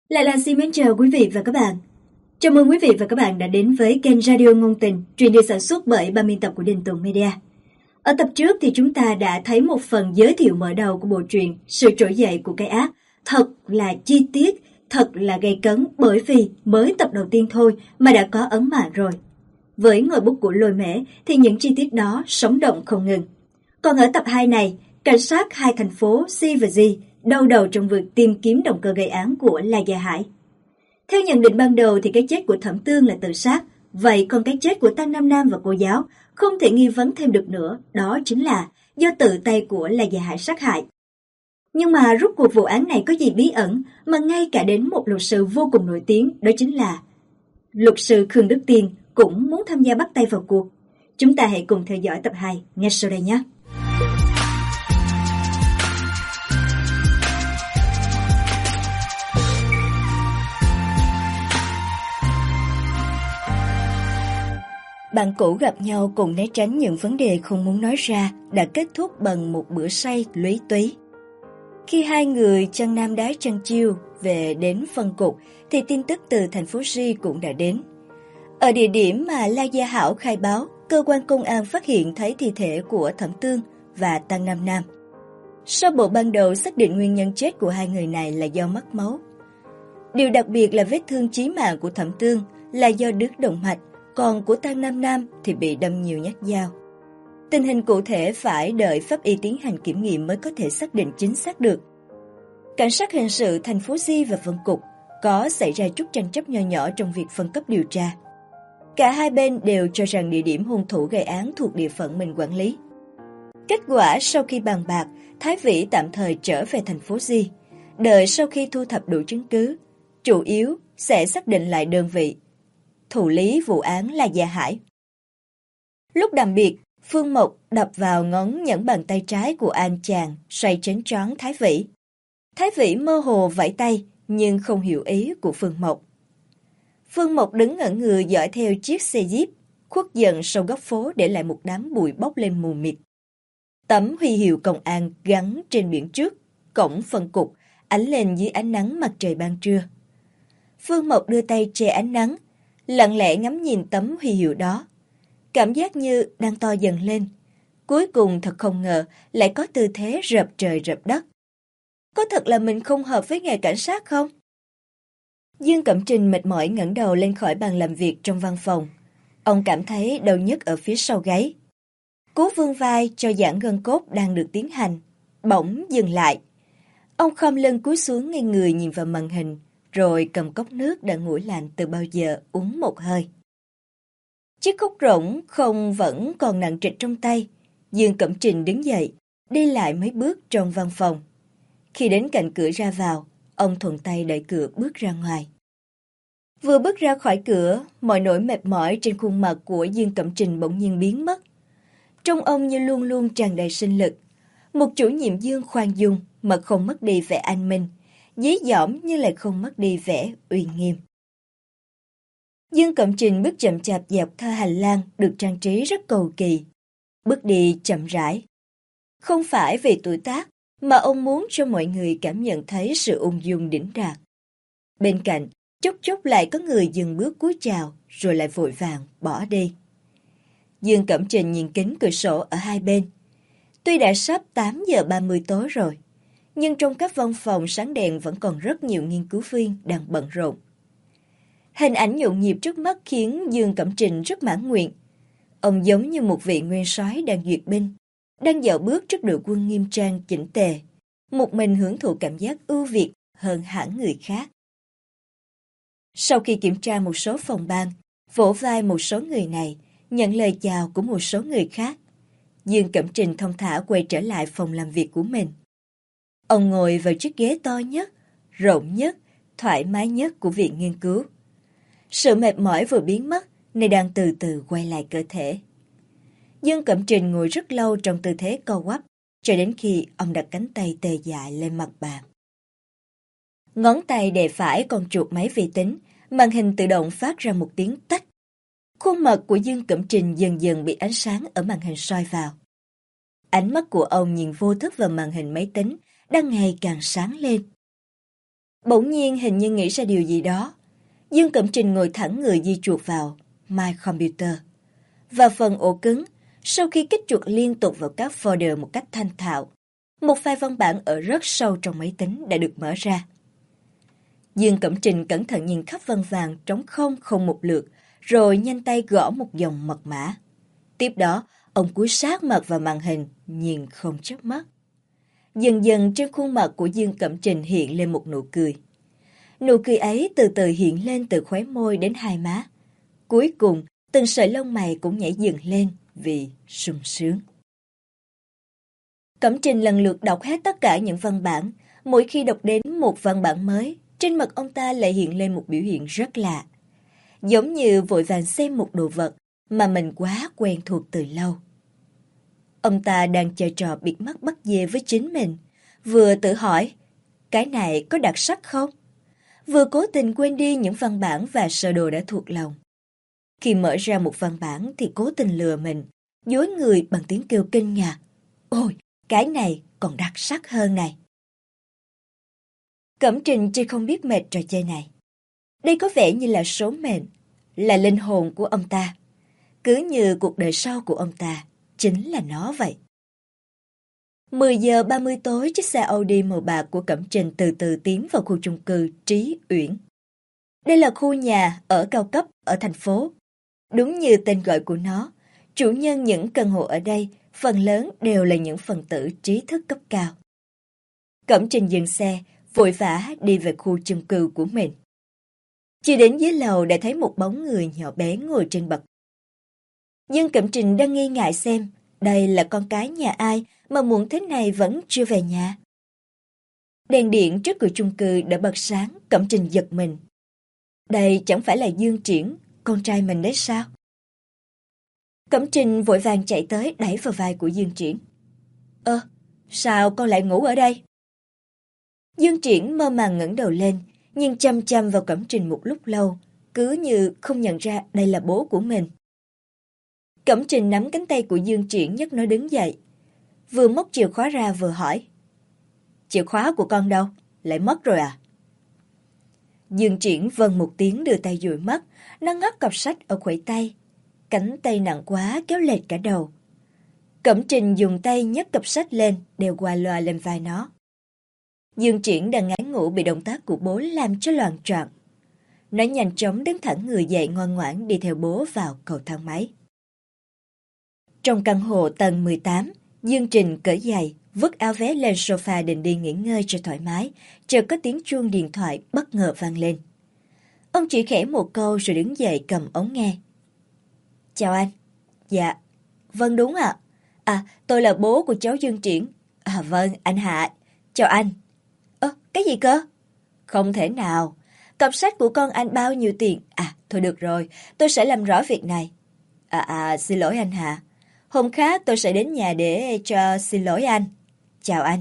Lại là xin mến chào quý vị và các bạn. Chào mừng quý vị và các bạn đã đến với kênh Radio Ngôn Tình, truyền được sản xuất bởi ban biên tập của Đình Tùng Media. Ở tập trước thì chúng ta đã thấy một phần giới thiệu mở đầu của bộ truyện Sự trỗi dậy của cái ác. Thật là chi tiết, thật là gay cấn bởi vì mới tập đầu tiên thôi mà đã có ấn mạng rồi. Với ngòi bút của Lôi Mễ thì những chi tiết đó sống động không ngừng. Còn ở tập 2 này, cảnh sát hai thành phố C và G đau đầu trong việc tìm kiếm động cơ gây án của La Gia Hải. Theo nhận định ban đầu thì cái chết của Thẩm Tương là tự sát, vậy còn cái chết của Tăng Nam Nam và cô giáo không thể nghi vấn thêm được nữa, đó chính là do tự tay của La Gia Hải sát hại. Nhưng mà rốt cuộc vụ án này có gì bí ẩn mà ngay cả đến một luật sư vô cùng nổi tiếng, đó chính là luật sư Khương Đức Tiên cũng muốn tham gia bắt tay vào cuộc. Chúng ta hãy cùng theo dõi tập 2 ngay sau đây nhé. Bạn cũ gặp nhau cùng né tránh những vấn đề không muốn nói ra đã kết thúc bằng một bữa say lúy túy. Khi hai người chân nam đá chân chiêu về đến phân cục thì tin tức từ thành phố G cũng đã đến. Ở địa điểm mà La Gia Hảo khai báo, cơ quan công an phát hiện thấy thi thể của Thẩm Tương và Tăng Nam Nam. Sơ bộ ban đầu xác định nguyên nhân chết của hai người này là do mất máu. Điều đặc biệt là vết thương chí mạng của Thẩm Tương là do đứt động mạch, còn của Tăng Nam Nam thì bị đâm nhiều nhát dao. Tình hình cụ thể phải đợi pháp y tiến hành kiểm nghiệm mới có thể xác định chính xác được. Cảnh sát hình sự thành phố Di và phân cục có xảy ra chút tranh chấp nho nhỏ trong việc phân cấp điều tra. Cả hai bên đều cho rằng địa điểm hung thủ gây án thuộc địa phận mình quản lý. Kết quả sau khi bàn bạc, Thái Vĩ tạm thời trở về thành phố Di, đợi sau khi thu thập đủ chứng cứ, chủ yếu sẽ xác định lại đơn vị thụ lý vụ án là Gia Hải. Lúc đàm biệt, Phương Mộc đập vào ngón nhẫn bàn tay trái của An chàng, xoay chén choáng Thái Vĩ. Thái Vĩ mơ hồ vẫy tay, nhưng không hiểu ý của Phương Mộc. Phương Mộc đứng ngẩn người dõi theo chiếc xe jeep, khuất dần sau góc phố để lại một đám bụi bốc lên mù mịt. Tấm huy hiệu công an gắn trên biển trước, cổng phân cục, ánh lên dưới ánh nắng mặt trời ban trưa. Phương Mộc đưa tay che ánh nắng, lặng lẽ ngắm nhìn tấm huy hiệu đó. Cảm giác như đang to dần lên. Cuối cùng thật không ngờ lại có tư thế rập trời rập đất. Có thật là mình không hợp với nghề cảnh sát không? Dương Cẩm Trình mệt mỏi ngẩng đầu lên khỏi bàn làm việc trong văn phòng. Ông cảm thấy đau nhức ở phía sau gáy. Cố vươn vai cho giãn gân cốt đang được tiến hành. Bỗng dừng lại. Ông khom lưng cúi xuống ngay người nhìn vào màn hình, rồi cầm cốc nước đã nguội lạnh từ bao giờ uống một hơi. Chiếc cốc rỗng không vẫn còn nặng trịch trong tay. Dương Cẩm Trình đứng dậy, đi lại mấy bước trong văn phòng. Khi đến cạnh cửa ra vào, ông thuận tay đẩy cửa bước ra ngoài. Vừa bước ra khỏi cửa, mọi nỗi mệt mỏi trên khuôn mặt của Dương Cẩm Trình bỗng nhiên biến mất. Trong ông như luôn luôn tràn đầy sinh lực. Một chủ nhiệm Dương khoan dung mà không mất đi vẻ anh minh, dí dỏm nhưng lại không mất đi vẻ uy nghiêm. Dương Cẩm Trình bước chậm chạp dọc theo hành lang được trang trí rất cầu kỳ. Bước đi chậm rãi. Không phải vì tuổi tác, mà ông muốn cho mọi người cảm nhận thấy sự ung dung đỉnh đạt. Bên cạnh, chốc chốc lại có người dừng bước cúi chào, rồi lại vội vàng bỏ đi. Dương Cẩm Trình nhìn kính cửa sổ ở hai bên. Tuy đã sắp 8 giờ 30 tối rồi, nhưng trong các văn phòng sáng đèn vẫn còn rất nhiều nghiên cứu viên đang bận rộn. Hình ảnh nhộn nhịp trước mắt khiến Dương Cẩm Trình rất mãn nguyện. Ông giống như một vị nguyên soái đang duyệt binh, đang dạo bước trước đội quân nghiêm trang chỉnh tề, một mình hưởng thụ cảm giác ưu việt hơn hẳn người khác. Sau khi kiểm tra một số phòng ban, vỗ vai một số người này, nhận lời chào của một số người khác, Dương Cẩm Trình thong thả quay trở lại phòng làm việc của mình. Ông ngồi vào chiếc ghế to nhất, rộng nhất, thoải mái nhất của viện nghiên cứu. Sự mệt mỏi vừa biến mất, nay đang từ từ quay lại cơ thể. Dương Cẩm Trình ngồi rất lâu trong tư thế co quắp, cho đến khi ông đặt cánh tay tê dại lên mặt bàn. Ngón tay đè phải con chuột máy vi tính, màn hình tự động phát ra một tiếng tách. Khuôn mặt của Dương Cẩm Trình dần dần bị ánh sáng ở màn hình soi vào. Ánh mắt của ông nhìn vô thức vào màn hình máy tính, đang ngày càng sáng lên. Bỗng nhiên hình như nghĩ ra điều gì đó, Dương Cẩm Trình ngồi thẳng người di chuột vào My Computer. Và phần ổ cứng, sau khi kích chuột liên tục vào các folder một cách thanh thạo, một file văn bản ở rất sâu trong máy tính đã được mở ra. Dương Cẩm Trình cẩn thận nhìn khắp văn vàng trống không một lượt, rồi nhanh tay gõ một dòng mật mã. Tiếp đó, ông cúi sát mặt vào màn hình, nhìn không chớp mắt. Dần dần trên khuôn mặt của Dương Cẩm Trình hiện lên một nụ cười. Nụ cười ấy từ từ hiện lên từ khóe môi đến hai má. Cuối cùng, từng sợi lông mày cũng nhảy dựng lên vì sung sướng. Cẩm Trình lần lượt đọc hết tất cả những văn bản. Mỗi khi đọc đến một văn bản mới, trên mặt ông ta lại hiện lên một biểu hiện rất lạ. Giống như vội vàng xem một đồ vật mà mình quá quen thuộc từ lâu. Ông ta đang chơi trò bịt mắt bắt dê với chính mình, vừa tự hỏi, cái này có đặc sắc không? Vừa cố tình quên đi những văn bản và sơ đồ đã thuộc lòng. Khi mở ra một văn bản thì cố tình lừa mình, dối người bằng tiếng kêu kinh ngạc. Ôi, cái này còn đặc sắc hơn này. Cẩm Trình chỉ không biết mệt trò chơi này. Đây có vẻ như là số mệnh, là linh hồn của ông ta. Cứ như cuộc đời sau của ông ta, chính là nó vậy. 10 giờ 30 tối, chiếc xe Audi màu bạc của Cẩm Trình từ từ tiến vào khu chung cư Trí Uyển. Đây là khu nhà ở cao cấp ở thành phố. Đúng như tên gọi của nó, chủ nhân những căn hộ ở đây phần lớn đều là những phần tử trí thức cấp cao. Cẩm Trình dừng xe, vội vã đi về khu chung cư của mình. Chưa đến dưới lầu đã thấy một bóng người nhỏ bé ngồi trên bậc. Dương Cẩm Trình đang nghi ngại xem đây là con cái nhà ai mà muộn thế này vẫn chưa về nhà. Đèn điện trước cửa chung cư đã bật sáng, Cẩm Trình giật mình. Đây chẳng phải là Dương Triển, con trai mình đấy sao? Cẩm Trình vội vàng chạy tới đẩy vào vai của Dương Triển. Sao con lại ngủ ở đây? Dương Triển mơ màng ngẩng đầu lên, nhìn chăm chăm vào Cẩm Trình một lúc lâu, cứ như không nhận ra đây là bố của mình. Cẩm Trình nắm cánh tay của Dương Triển nhấc nó đứng dậy. Vừa móc chìa khóa ra vừa hỏi. Chìa khóa của con đâu? Lại mất rồi à? Dương Triển vâng một tiếng đưa tay dụi mắt, nó ngắt cặp sách ở khuỷu tay. Cánh tay nặng quá kéo lệch cả đầu. Cẩm Trình dùng tay nhấc cặp sách lên, đeo qua loa lên vai nó. Dương Triển đang ngái ngủ bị động tác của bố làm cho loạng choạng. Nó nhanh chóng đứng thẳng người dậy ngoan ngoãn đi theo bố vào cầu thang máy. Trong căn hộ tầng 18, Dương Trình cởi giày, vứt áo vest lên sofa định đi nghỉ ngơi cho thoải mái, chợt có tiếng chuông điện thoại bất ngờ vang lên. Ông chỉ khẽ một câu rồi đứng dậy cầm ống nghe. Chào anh. Dạ. Vâng đúng ạ. Tôi là bố của cháu Dương Triển. Vâng, anh Hạ. Chào anh. Cái gì cơ? Không thể nào. Cặp sách của con anh bao nhiêu tiền? Thôi được rồi, tôi sẽ làm rõ việc này. Xin lỗi anh Hạ. Hôm khác tôi sẽ đến nhà để xin lỗi anh. Chào anh.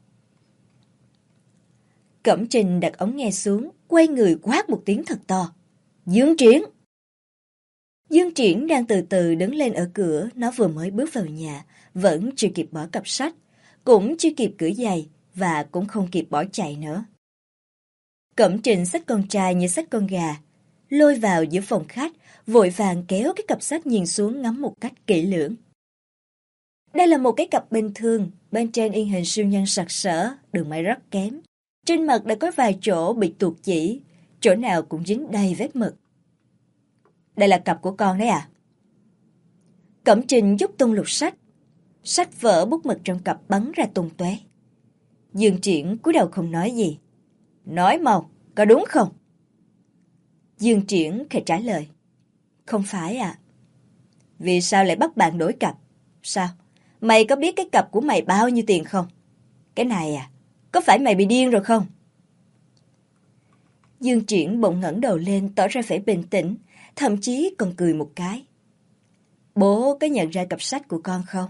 Cẩm Trình đặt ống nghe xuống, quay người quát một tiếng thật to. Dương Triển! Dương Triển đang từ từ đứng lên ở cửa, nó vừa mới bước vào nhà, vẫn chưa kịp bỏ cặp sách, cũng chưa kịp cởi giày và cũng không kịp bỏ chạy nữa. Cẩm Trình xách con trai như xách con gà, lôi vào giữa phòng khách, vội vàng kéo cái cặp sách nhìn xuống ngắm một cách kỹ lưỡng. Đây là một cái cặp bình thường, bên trên in hình siêu nhân sặc sỡ, đường may rất kém. Trên mặt đã có vài chỗ bị tuột chỉ, chỗ nào cũng dính đầy vết mực. Đây là cặp của con đấy à? Cẩm Trình giúp tung lục sách. Sách vở bút mực trong cặp bắn ra tung tóe. Dương Triển cúi đầu không nói gì. Nói mau, có đúng không? Dương Triển khẽ trả lời. Không phải ạ. Vì sao lại bắt bạn đổi cặp? Sao? Mày có biết cái cặp của mày bao nhiêu tiền không? Cái này có phải mày bị điên rồi không? Dương Triển bỗng ngẩng đầu lên tỏ ra vẻ bình tĩnh, thậm chí còn cười một cái. Bố có nhận ra cặp sách của con không?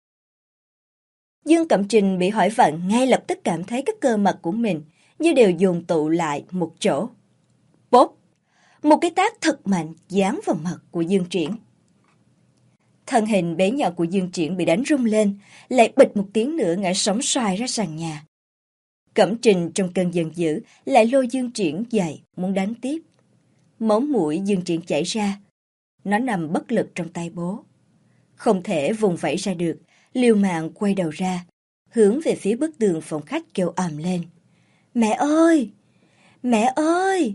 Dương Cẩm Trình bị hỏi vặn ngay lập tức cảm thấy các cơ mặt của mình như đều dồn tụ lại một chỗ. Bốp! Một cái tát thật mạnh giáng vào mặt của Dương Triển. Thân hình bé nhỏ của Dương Triển bị đánh rung lên, lại bịch một tiếng nữa ngã sóng xoài ra sàn nhà. Cẩm Trình trong cơn giận dữ lại lôi Dương Triển dậy muốn đánh tiếp. Máu mũi Dương Triển chảy ra. Nó nằm bất lực trong tay bố. Không thể vùng vẫy ra được, liều mạng quay đầu ra, hướng về phía bức tường phòng khách kêu ầm lên. Mẹ ơi! Mẹ ơi!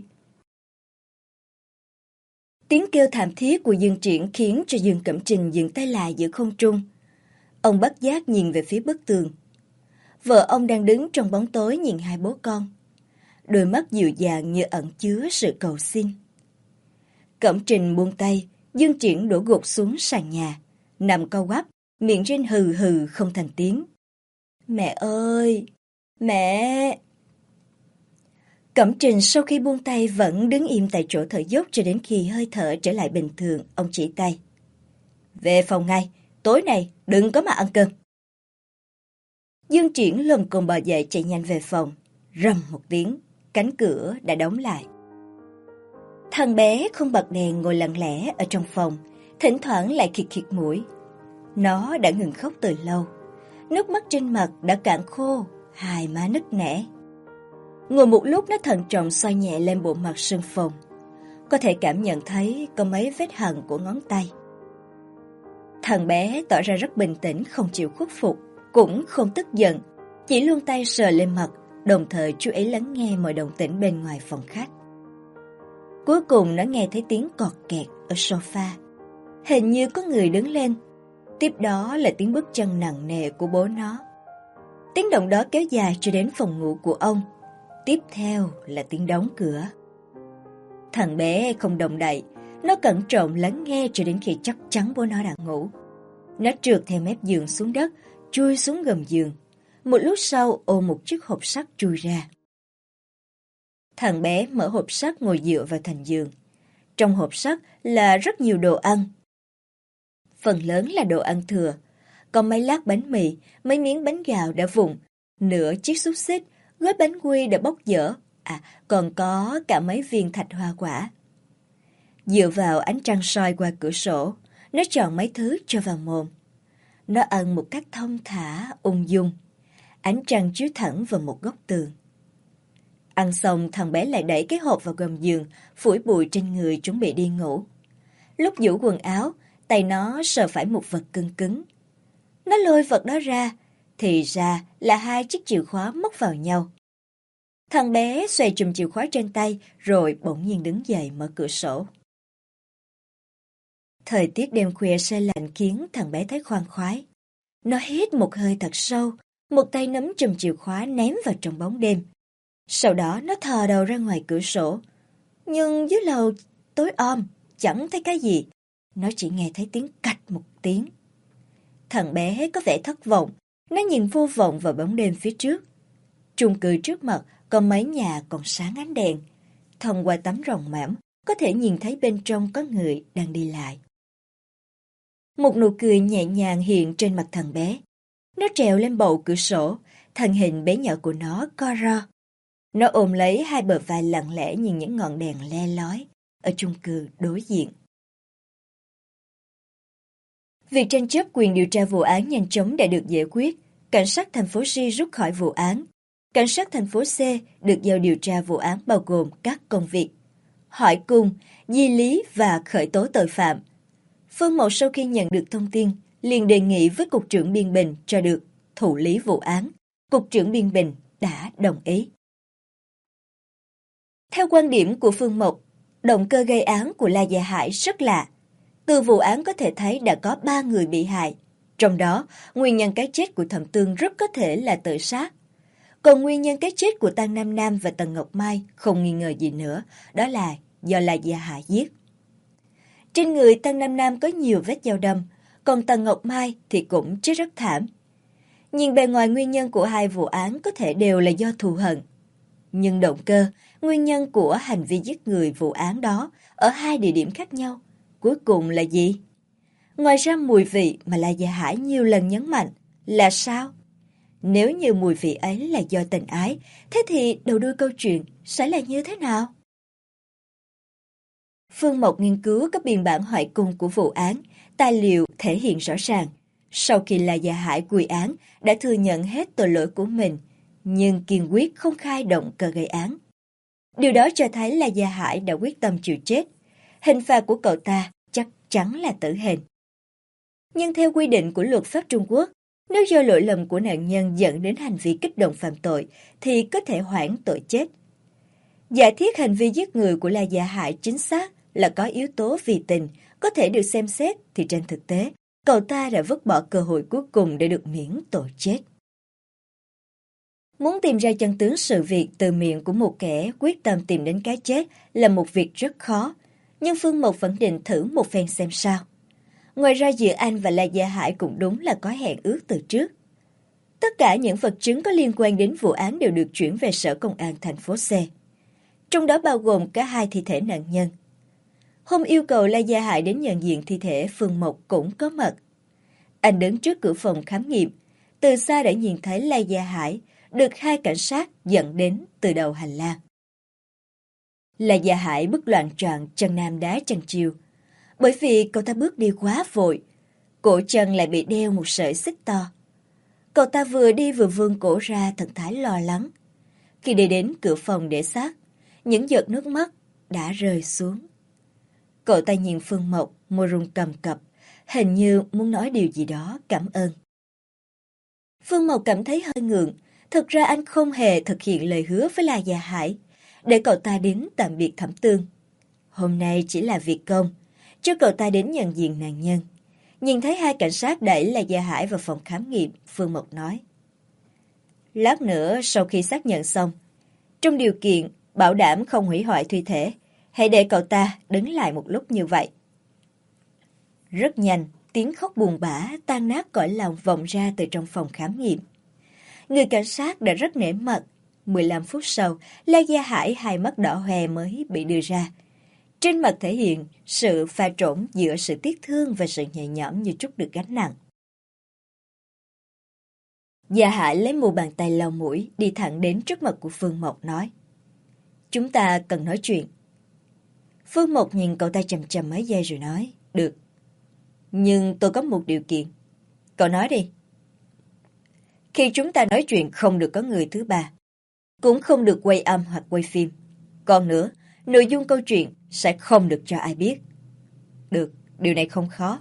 Tiếng kêu thảm thiết của Dương Triển khiến cho Dương Cẩm Trình dừng tay lại giữa không trung. Ông bất giác nhìn về phía bức tường. Vợ ông đang đứng trong bóng tối nhìn hai bố con. Đôi mắt dịu dàng như ẩn chứa sự cầu xin. Cẩm Trình buông tay, Dương Triển đổ gục xuống sàn nhà, nằm co quắp, miệng rên hừ hừ không thành tiếng. Mẹ ơi! Mẹ! Cẩm Trình sau khi buông tay vẫn đứng im tại chỗ thở dốc cho đến khi hơi thở trở lại bình thường, ông chỉ tay. Về phòng ngay, tối nay đừng có mà ăn cơm. Dương Triển lồm cồm bò dậy chạy nhanh về phòng. Rầm một tiếng, cánh cửa đã đóng lại. Thằng bé không bật đèn ngồi lặng lẽ ở trong phòng, thỉnh thoảng lại khịt khịt mũi. Nó đã ngừng khóc từ lâu. Nước mắt trên mặt đã cạn khô, hai má nứt nẻ. Ngồi một lúc nó thận trọng xoay nhẹ lên bộ mặt sưng phồng. Có thể cảm nhận thấy có mấy vết hằn của ngón tay. Thằng bé tỏ ra rất bình tĩnh, không chịu khuất phục, cũng không tức giận, chỉ luôn tay sờ lên mặt, đồng thời chú ý lắng nghe mọi động tĩnh bên ngoài phòng khách. Cuối cùng nó nghe thấy tiếng cọt kẹt ở sofa. Hình như có người đứng lên. Tiếp đó là tiếng bước chân nặng nề của bố nó. Tiếng động đó kéo dài cho đến phòng ngủ của ông. Tiếp theo là tiếng đóng cửa. Thằng bé không động đậy. Nó cẩn trọng lắng nghe cho đến khi chắc chắn bố nó đang ngủ. Nó trượt theo mép giường xuống đất, chui xuống gầm giường. Một lúc sau ôm một chiếc hộp sắt chui ra. Thằng bé mở hộp sắt ngồi dựa vào thành giường. Trong hộp sắt là rất nhiều đồ ăn. Phần lớn là đồ ăn thừa. Có mấy lát bánh mì, mấy miếng bánh gạo đã vụn, nửa chiếc xúc xích, gói bánh quy đã bóc dở. Còn có cả mấy viên thạch hoa quả. Dựa vào ánh trăng soi qua cửa sổ, nó chọn mấy thứ cho vào mồm. Nó ăn một cách thong thả, ung dung. Ánh trăng chiếu thẳng vào một góc tường. Ăn xong thằng bé lại đẩy cái hộp vào gầm giường, phủi bụi trên người chuẩn bị đi ngủ. Lúc giũ quần áo, tay nó sờ phải một vật cứng cứng. Nó lôi vật đó ra, thì ra là hai chiếc chìa khóa móc vào nhau. Thằng bé xoay chùm chìa khóa trên tay rồi bỗng nhiên đứng dậy mở cửa sổ. Thời tiết đêm khuya se lạnh khiến thằng bé thấy khoan khoái. Nó hít một hơi thật sâu, một tay nắm chùm chìa khóa ném vào trong bóng đêm. Sau đó nó thò đầu ra ngoài cửa sổ. Nhưng dưới lầu tối om, chẳng thấy cái gì. Nó chỉ nghe thấy tiếng cạch một tiếng. Thằng bé có vẻ thất vọng. Nó nhìn vô vọng vào bóng đêm phía trước. Chung cư trước mặt có mấy nhà còn sáng ánh đèn. Thông qua tấm ròng mỏng, có thể nhìn thấy bên trong có người đang đi lại. Một nụ cười nhẹ nhàng hiện trên mặt thằng bé. Nó trèo lên bậu cửa sổ, thân hình bé nhỏ của nó co ro. Nó ôm lấy hai bờ vai lặng lẽ nhìn những ngọn đèn le lói ở chung cư đối diện. Việc tranh chấp quyền điều tra vụ án nhanh chóng đã được giải quyết. Cảnh sát thành phố C rút khỏi vụ án. Cảnh sát thành phố C được giao điều tra vụ án bao gồm các công việc hỏi cung, di lý và khởi tố tội phạm. Phương Mậu sau khi nhận được thông tin, liền đề nghị với Cục trưởng Biên Bình cho được thụ lý vụ án. Cục trưởng Biên Bình đã đồng ý. Theo quan điểm của Phương Mộc, động cơ gây án của La Gia Hải rất lạ. Từ vụ án có thể thấy đã có 3 người bị hại. Trong đó, nguyên nhân cái chết của Thẩm Tương rất có thể là tự sát. Còn nguyên nhân cái chết của Tăng Nam Nam và Tần Ngọc Mai không nghi ngờ gì nữa, đó là do La Gia Hải giết. Trên người Tăng Nam Nam có nhiều vết dao đâm, còn Tần Ngọc Mai thì cũng chết rất thảm. Nhìn bề ngoài nguyên nhân của hai vụ án có thể đều là do thù hận. Nhưng động cơ, nguyên nhân của hành vi giết người vụ án đó ở hai địa điểm khác nhau, cuối cùng là gì? Ngoài ra mùi vị mà La Gia Hải nhiều lần nhấn mạnh là sao? Nếu như mùi vị ấy là do tình ái, thế thì đầu đuôi câu chuyện sẽ là như thế nào? Phương Mộc nghiên cứu các biên bản hỏi cung của vụ án, tài liệu thể hiện rõ ràng. Sau khi La Gia Hải quy án, đã thừa nhận hết tội lỗi của mình, nhưng kiên quyết không khai động cơ gây án. Điều đó cho thấy là Gia Hải đã quyết tâm chịu chết. Hình phạt của cậu ta chắc chắn là tử hình. Nhưng theo quy định của luật pháp Trung Quốc, nếu do lỗi lầm của nạn nhân dẫn đến hành vi kích động phạm tội thì có thể hoãn tội chết. Giả thiết hành vi giết người của La Gia Hải chính xác là có yếu tố vì tình có thể được xem xét thì trên thực tế, cậu ta đã vứt bỏ cơ hội cuối cùng để được miễn tội chết. Muốn tìm ra chân tướng sự việc từ miệng của một kẻ quyết tâm tìm đến cái chết là một việc rất khó, nhưng Phương Mộc vẫn định thử một phen xem sao. Ngoài ra giữa anh và La Gia Hải cũng đúng là có hẹn ước từ trước. Tất cả những vật chứng có liên quan đến vụ án đều được chuyển về Sở Công an thành phố C. Trong đó bao gồm cả 2 thi thể nạn nhân. Hôm yêu cầu La Gia Hải đến nhận diện thi thể, Phương Mộc cũng có mặt. Anh đứng trước cửa phòng khám nghiệm, từ xa đã nhìn thấy La Gia Hải được 2 cảnh sát dẫn đến từ đầu hành lang. La Gia Hải bước loạng choạng chân nam đá chân chiều, bởi vì cậu ta bước đi quá vội, cổ chân lại bị đeo một sợi xích to. Cậu ta vừa đi vừa vươn cổ ra thần thái lo lắng. Khi đi đến cửa phòng để xác, những giọt nước mắt đã rơi xuống. Cậu ta nhìn Phương Mộc, môi run cầm cập, hình như muốn nói điều gì đó cảm ơn. Phương Mộc cảm thấy hơi ngượng, thực ra anh không hề thực hiện lời hứa với La Gia Hải, để cậu ta đến tạm biệt Thẩm Tương. Hôm nay chỉ là việc công, cho cậu ta đến nhận diện nạn nhân. Nhìn thấy 2 cảnh sát đẩy La Gia Hải vào phòng khám nghiệm, Phương Mộc nói: lát nữa sau khi xác nhận xong, trong điều kiện bảo đảm không hủy hoại thi thể, hãy để cậu ta đứng lại một lúc như vậy. Rất nhanh, tiếng khóc buồn bã tan nát cõi lòng vọng ra từ trong phòng khám nghiệm. Người cảnh sát đã rất nể mặt. 15 phút sau, La Gia Hải 2 mắt đỏ hoe mới bị đưa ra. Trên mặt thể hiện sự pha trộn giữa sự tiếc thương và sự nhẹ nhõm như trút được gánh nặng. Gia Hải lấy mu bàn tay lau mũi, đi thẳng đến trước mặt của Phương Mộc nói: chúng ta cần nói chuyện. Phương Mộc nhìn cậu ta chằm chằm mấy giây rồi nói: được. Nhưng tôi có một điều kiện. Cậu nói đi. Khi chúng ta nói chuyện không được có người thứ ba, cũng không được quay âm hoặc quay phim. Còn nữa, nội dung câu chuyện sẽ không được cho ai biết. Được, điều này không khó.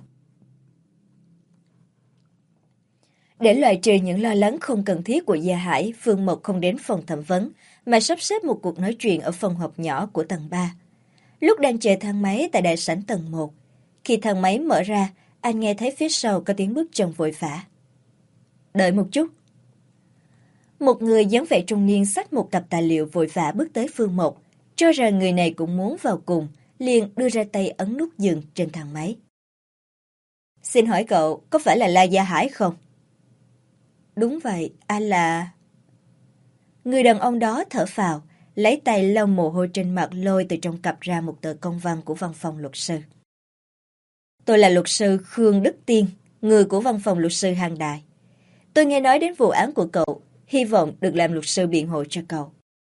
Để loại trừ những lo lắng không cần thiết của Gia Hải, Phương Mộc không đến phòng thẩm vấn, mà sắp xếp một cuộc nói chuyện ở phòng họp nhỏ của tầng 3. Lúc đang chờ thang máy tại đại sảnh tầng 1, khi thang máy mở ra, anh nghe thấy phía sau có tiếng bước chân vội vã. Đợi một chút. Một người dáng vẻ trung niên xách một cặp tài liệu vội vã bước tới Phương Mộc, cho rằng người này cũng muốn vào cùng, liền đưa ra tay ấn nút dừng trên thang máy. Xin hỏi cậu, có phải là La Gia Hải không? Đúng vậy, anh là... Người đàn ông đó thở phào, lấy tay lau mồ hôi trên mặt, lôi từ trong cặp ra một tờ công văn của văn phòng luật sư. Tôi là luật sư Khương Đức Tiên, người của văn phòng luật sư Hàng Đại. Tôi nghe nói đến vụ án của cậu, hy vọng được làm luật sư biện hộ cho cậu.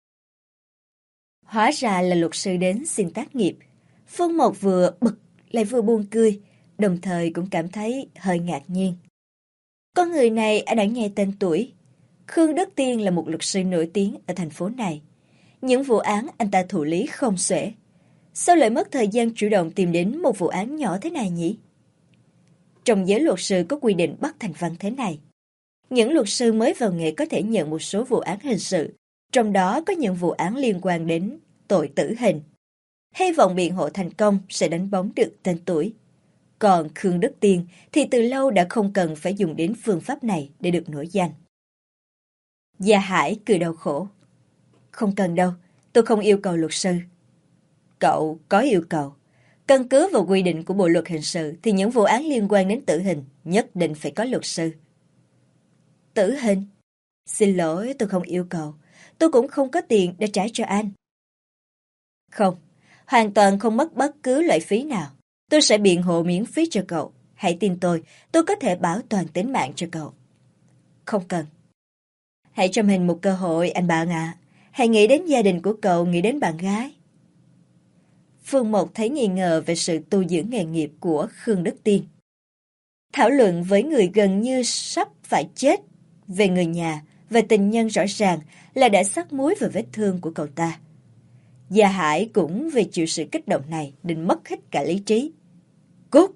Hóa ra là luật sư đến xin tác nghiệp. Phương Mộc vừa bực lại vừa buồn cười, đồng thời cũng cảm thấy hơi ngạc nhiên. Con người này anh đã nghe tên tuổi. Khương Đức Tiên là một luật sư nổi tiếng ở thành phố này. Những vụ án anh ta thụ lý không xuể. Sao lại mất thời gian chủ động tìm đến một vụ án nhỏ thế này nhỉ? Trong giới luật sư có quy định bắt thành văn thế này. Những luật sư mới vào nghề có thể nhận một số vụ án hình sự, trong đó có những vụ án liên quan đến tội tử hình. Hy vọng biện hộ thành công sẽ đánh bóng được tên tuổi. Còn Khương Đức Tiên thì từ lâu đã không cần phải dùng đến phương pháp này để được nổi danh. Gia Hải cười đau khổ. Không cần đâu, tôi không yêu cầu luật sư. Cậu có yêu cầu. Căn cứ vào quy định của Bộ luật hình sự thì những vụ án liên quan đến tử hình nhất định phải có luật sư. Tử hình? Xin lỗi, tôi không yêu cầu. Tôi cũng không có tiền để trả cho anh. Không, hoàn toàn không mất bất cứ loại phí nào. Tôi sẽ biện hộ miễn phí cho cậu. Hãy tin tôi có thể bảo toàn tính mạng cho cậu. Không cần. Hãy cho mình một cơ hội, anh bạn ạ. Hãy nghĩ đến gia đình của cậu, nghĩ đến bạn gái. Phương Mộc thấy nghi ngờ về sự tu dưỡng nghề nghiệp của Khương Đức Tiên. Thảo luận với người gần như sắp phải chết về người nhà và tình nhân rõ ràng là đã xắt muối vào vết thương của cậu ta. Gia Hải cũng vì chịu sự kích động này định mất hết cả lý trí. Cút!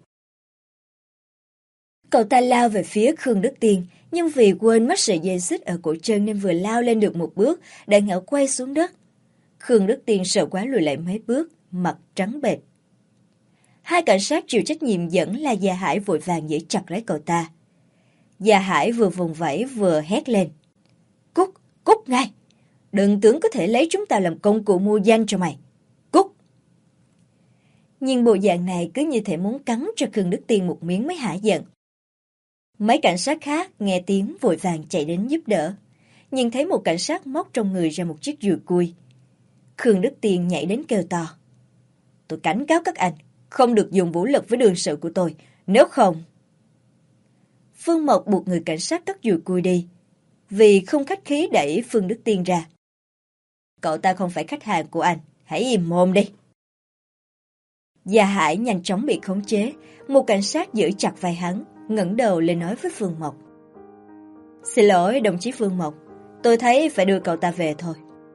Cậu ta lao về phía Khương Đức Tiên, nhưng vì quên mất sợi dây xích ở cổ chân nên vừa lao lên được một bước đã ngã quay xuống đất. Khương Đức Tiên sợ quá lùi lại mấy bước, mặt trắng bệch. Hai cảnh sát chịu trách nhiệm dẫn là Gia Hải vội vàng giữ chặt lấy cậu ta. Gia Hải vừa vùng vẫy vừa hét lên. Cút! Cút ngay! Đừng tưởng có thể lấy chúng ta làm công cụ mua danh cho mày. Cút! Nhưng bộ dạng này cứ như thể muốn cắn cho Khương Đức Tiên một miếng mới hả giận. Mấy cảnh sát khác nghe tiếng vội vàng chạy đến giúp đỡ. Nhưng thấy một cảnh sát móc trong người ra một chiếc dùi cui. Khương Đức Tiên nhảy đến kêu to. Tôi cảnh cáo các anh, không được dùng vũ lực với đương sự của tôi, nếu không... Phương Mộc buộc người cảnh sát cất dùi cui đi, vì không khách khí đẩy Phương Đức Tiên ra. Cậu ta không phải khách hàng của anh, hãy im mồm đi. Gia Hải nhanh chóng bị khống chế, một cảnh sát giữ chặt vai hắn, ngẩng đầu lên nói với Phương Mộc. Xin lỗi đồng chí Phương Mộc, tôi thấy phải đưa cậu ta về thôi.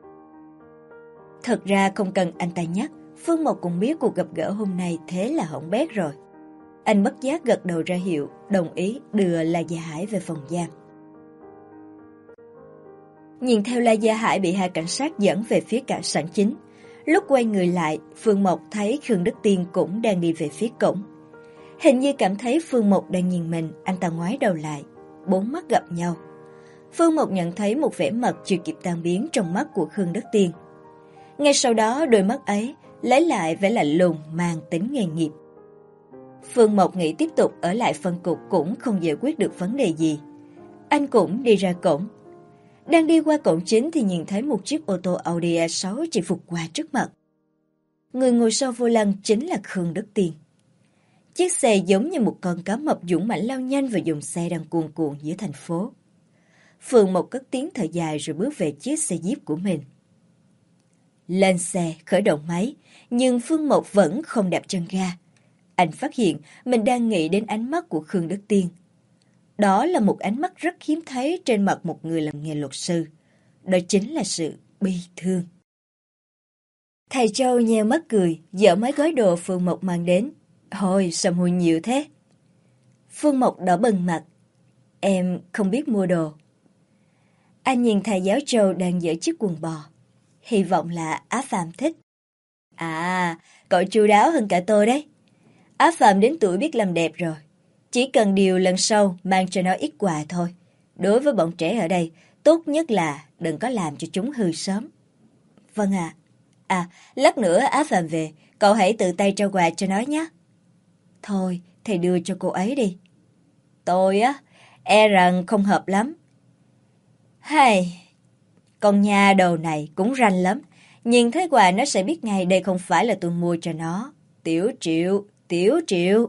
Thật ra không cần anh ta nhắc, Phương Mộc cũng biết cuộc gặp gỡ hôm nay thế là hỏng bét rồi. Anh bất giác gật đầu ra hiệu, đồng ý đưa La Gia Hải về phòng giam. Nhìn theo La Gia Hải bị hai cảnh sát dẫn về phía cả sảnh chính. Lúc quay người lại, Phương Mộc thấy Khương Đức Tiên cũng đang đi về phía cổng. Hình như cảm thấy Phương Mộc đang nhìn mình, anh ta ngoái đầu lại, bốn mắt gặp nhau. Phương Mộc nhận thấy một vẻ mặt chưa kịp tan biến trong mắt của Khương Đức Tiên. Ngay sau đó đôi mắt ấy lấy lại vẻ lạnh lùng mang tính nghề nghiệp. Phương Mộc nghĩ tiếp tục ở lại phân cục cũng không giải quyết được vấn đề gì. Anh cũng đi ra cổng. Đang đi qua cổng chính thì nhìn thấy một chiếc ô tô Audi A6 chỉ vụt qua trước mặt. Người ngồi sau vô lăng chính là Khương Đức Tiên. Chiếc xe giống như một con cá mập dũng mãnh lao nhanh vào dòng xe đang cuồn cuộn giữa thành phố. Phương Mộc cất tiếng thở dài rồi bước về chiếc xe Jeep của mình. Lên xe, khởi động máy, nhưng Phương Mộc vẫn không đạp chân ga. Anh phát hiện mình đang nghĩ đến ánh mắt của Khương Đức Tiên. Đó là một ánh mắt rất hiếm thấy trên mặt một người làm nghề luật sư. Đó chính là sự bi thương. Thầy Châu nheo mắt cười, dỡ mấy gói đồ Phương Mộc mang đến. Ôi, sao mua nhiều thế? Phương Mộc đỏ bừng mặt. Em không biết mua đồ. Anh nhìn thầy giáo Châu đang dỡ chiếc quần bò. Hy vọng là Á Phạm thích. À, cậu chu đáo hơn cả tôi đấy. Á Phạm đến tuổi biết làm đẹp rồi. Chỉ cần điều lần sau mang cho nó ít quà thôi. Đối với bọn trẻ ở đây, tốt nhất là đừng có làm cho chúng hư sớm. Vâng ạ. À, lát nữa Á Phạm về, cậu hãy tự tay trao quà cho nó nhé. Thôi, thầy đưa cho cô ấy đi. Tôi á, e rằng không hợp lắm. Hay, con nhà đầu này cũng ranh lắm. Nhìn thấy quà nó sẽ biết ngay đây không phải là tôi mua cho nó. Tiểu Triệu, Tiểu Triệu.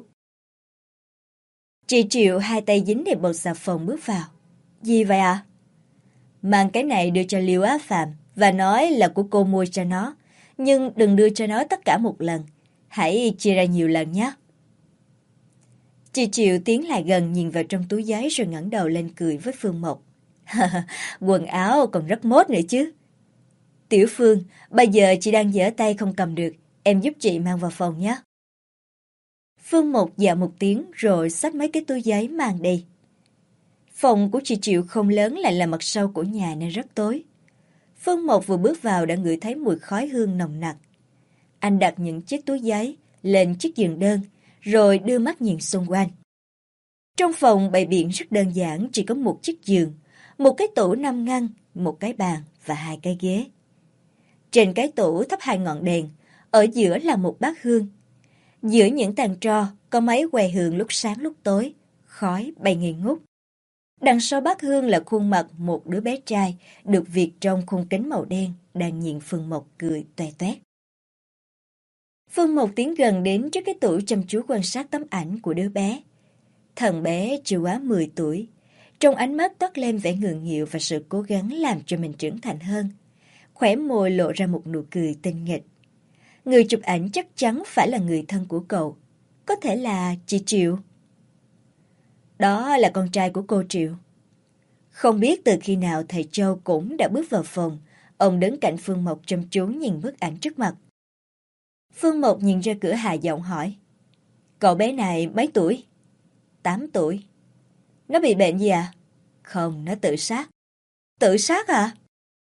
Chị Triệu hai tay dính đầy bột xà phòng bước vào. Gì vậy ạ? Mang cái này đưa cho Liêu Á Phạm và nói là của cô mua cho nó. Nhưng đừng đưa cho nó tất cả một lần. Hãy chia ra nhiều lần nhé. Chị Triệu tiến lại gần nhìn vào trong túi giấy rồi ngẩng đầu lên cười với Phương Mộc. Quần áo còn rất mốt nữa chứ. Tiểu Phương, bây giờ chị đang giở tay không cầm được. Em giúp chị mang vào phòng nhé. Phương Mộc dạ một tiếng rồi xách mấy cái túi giấy mang đi. Phòng của chị Triệu không lớn lại là mặt sau của nhà nên rất tối. Phương Mộc vừa bước vào đã ngửi thấy mùi khói hương nồng nặc. Anh đặt những chiếc túi giấy lên chiếc giường đơn rồi đưa mắt nhìn xung quanh. Trong phòng bày biện rất đơn giản, chỉ có một chiếc giường, một cái tủ 5 ngăn, một cái bàn và 2 cái ghế. Trên cái tủ thắp 2 ngọn đèn, ở giữa là một bát hương. Giữa những tàn tro có mấy que hương lúc sáng lúc tối, khói bay nghi ngút. Đằng sau bát hương là khuôn mặt một đứa bé trai được việt trong khung kính màu đen đang nhìn Phương Mộc cười toe toét. Phương Mộc tiến gần đến trước cái tủ chăm chú quan sát tấm ảnh của đứa bé. Thằng bé chưa quá 10 tuổi, trong ánh mắt toát lên vẻ ngượng nghịu và sự cố gắng làm cho mình trưởng thành hơn. Khóe môi lộ ra một nụ cười tinh nghịch. Người chụp ảnh chắc chắn phải là người thân của cậu, có thể là chị Triệu. Đó là con trai của cô Triệu. Không biết từ khi nào thầy Châu cũng đã bước vào phòng, ông đứng cạnh Phương Mộc chăm chú nhìn bức ảnh trước mặt. Phương Mộc nhìn ra cửa hạ giọng hỏi, cậu bé này mấy tuổi? 8 tuổi. Nó bị bệnh gì à? Không, nó tự sát. Tự sát à?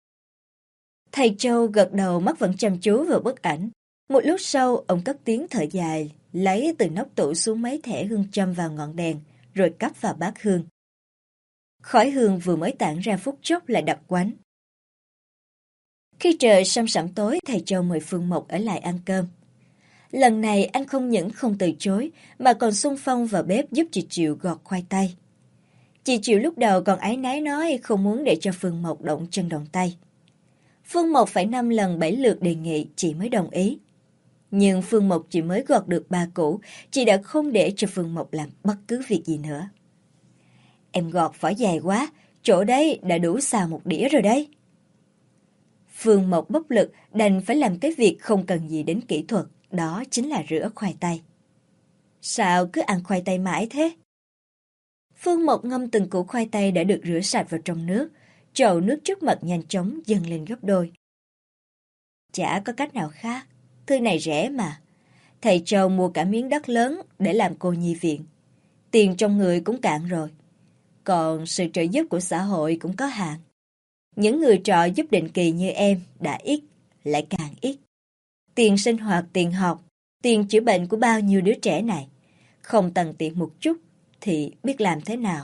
Thầy Châu gật đầu, mắt vẫn chăm chú vào bức ảnh. Một lúc sau, ông cất tiếng thở dài, lấy từ nóc tủ xuống mấy thẻ hương châm vào ngọn đèn, rồi cắm vào bát hương. Khói hương vừa mới tản ra phút chốc lại đặc quánh. Khi trời săm sẩm tối, thầy Châu mời Phương Mộc ở lại ăn cơm. Lần này anh không những không từ chối, mà còn xung phong vào bếp giúp chị Triệu gọt khoai tây. Chị Triệu lúc đầu còn áy náy nói không muốn để cho Phương Mộc động chân động tay. Phương Mộc phải 5 lần 7 lượt đề nghị chị mới đồng ý. Nhưng Phương Mộc chỉ mới gọt được 3 củ, chị đã không để cho Phương Mộc làm bất cứ việc gì nữa. Em gọt vỏ dài quá, chỗ đấy đã đủ xào một đĩa rồi đấy. Phương Mộc bất lực đành phải làm cái việc không cần gì đến kỹ thuật, đó chính là rửa khoai tây. Sao cứ ăn khoai tây mãi thế? Phương Mộc ngâm từng củ khoai tây đã được rửa sạch vào trong nước, chậu nước trước mặt nhanh chóng dâng lên gấp đôi. Chả có cách nào khác, thứ này rẻ mà. Thầy Châu mua cả miếng đất lớn để làm cô nhi viện. Tiền trong người cũng cạn rồi. Còn sự trợ giúp của xã hội cũng có hạn. Những người trợ giúp định kỳ như em đã ít, lại càng ít. Tiền sinh hoạt, tiền học, tiền chữa bệnh của bao nhiêu đứa trẻ này. Không tằn tiện một chút thì biết làm thế nào.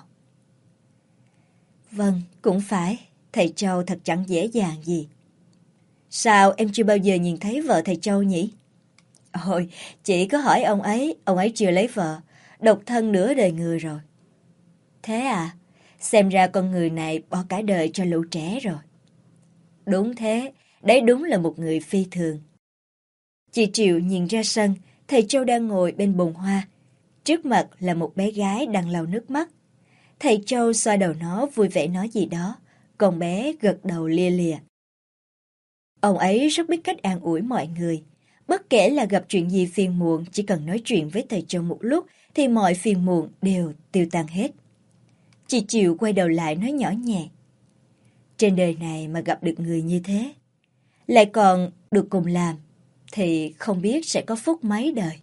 Vâng, cũng phải. Thầy Châu thật chẳng dễ dàng gì. Sao em chưa bao giờ nhìn thấy vợ thầy Châu nhỉ? Ôi, chị có hỏi ông ấy chưa lấy vợ, độc thân nửa đời người rồi. Thế à, xem ra con người này bỏ cả đời cho lũ trẻ rồi. Đúng thế, đấy đúng là một người phi thường. Chị Triệu nhìn ra sân, thầy Châu đang ngồi bên bồn hoa. Trước mặt là một bé gái đang lau nước mắt. Thầy Châu xoa đầu nó vui vẻ nói gì đó, còn bé gật đầu lia lịa. Ông ấy rất biết cách an ủi mọi người. Bất kể là gặp chuyện gì phiền muộn, chỉ cần nói chuyện với thầy Châu một lúc thì mọi phiền muộn đều tiêu tan hết. Chị Triệu quay đầu lại nói nhỏ nhẹ. Trên đời này mà gặp được người như thế, lại còn được cùng làm, thì không biết sẽ có phúc mấy đời.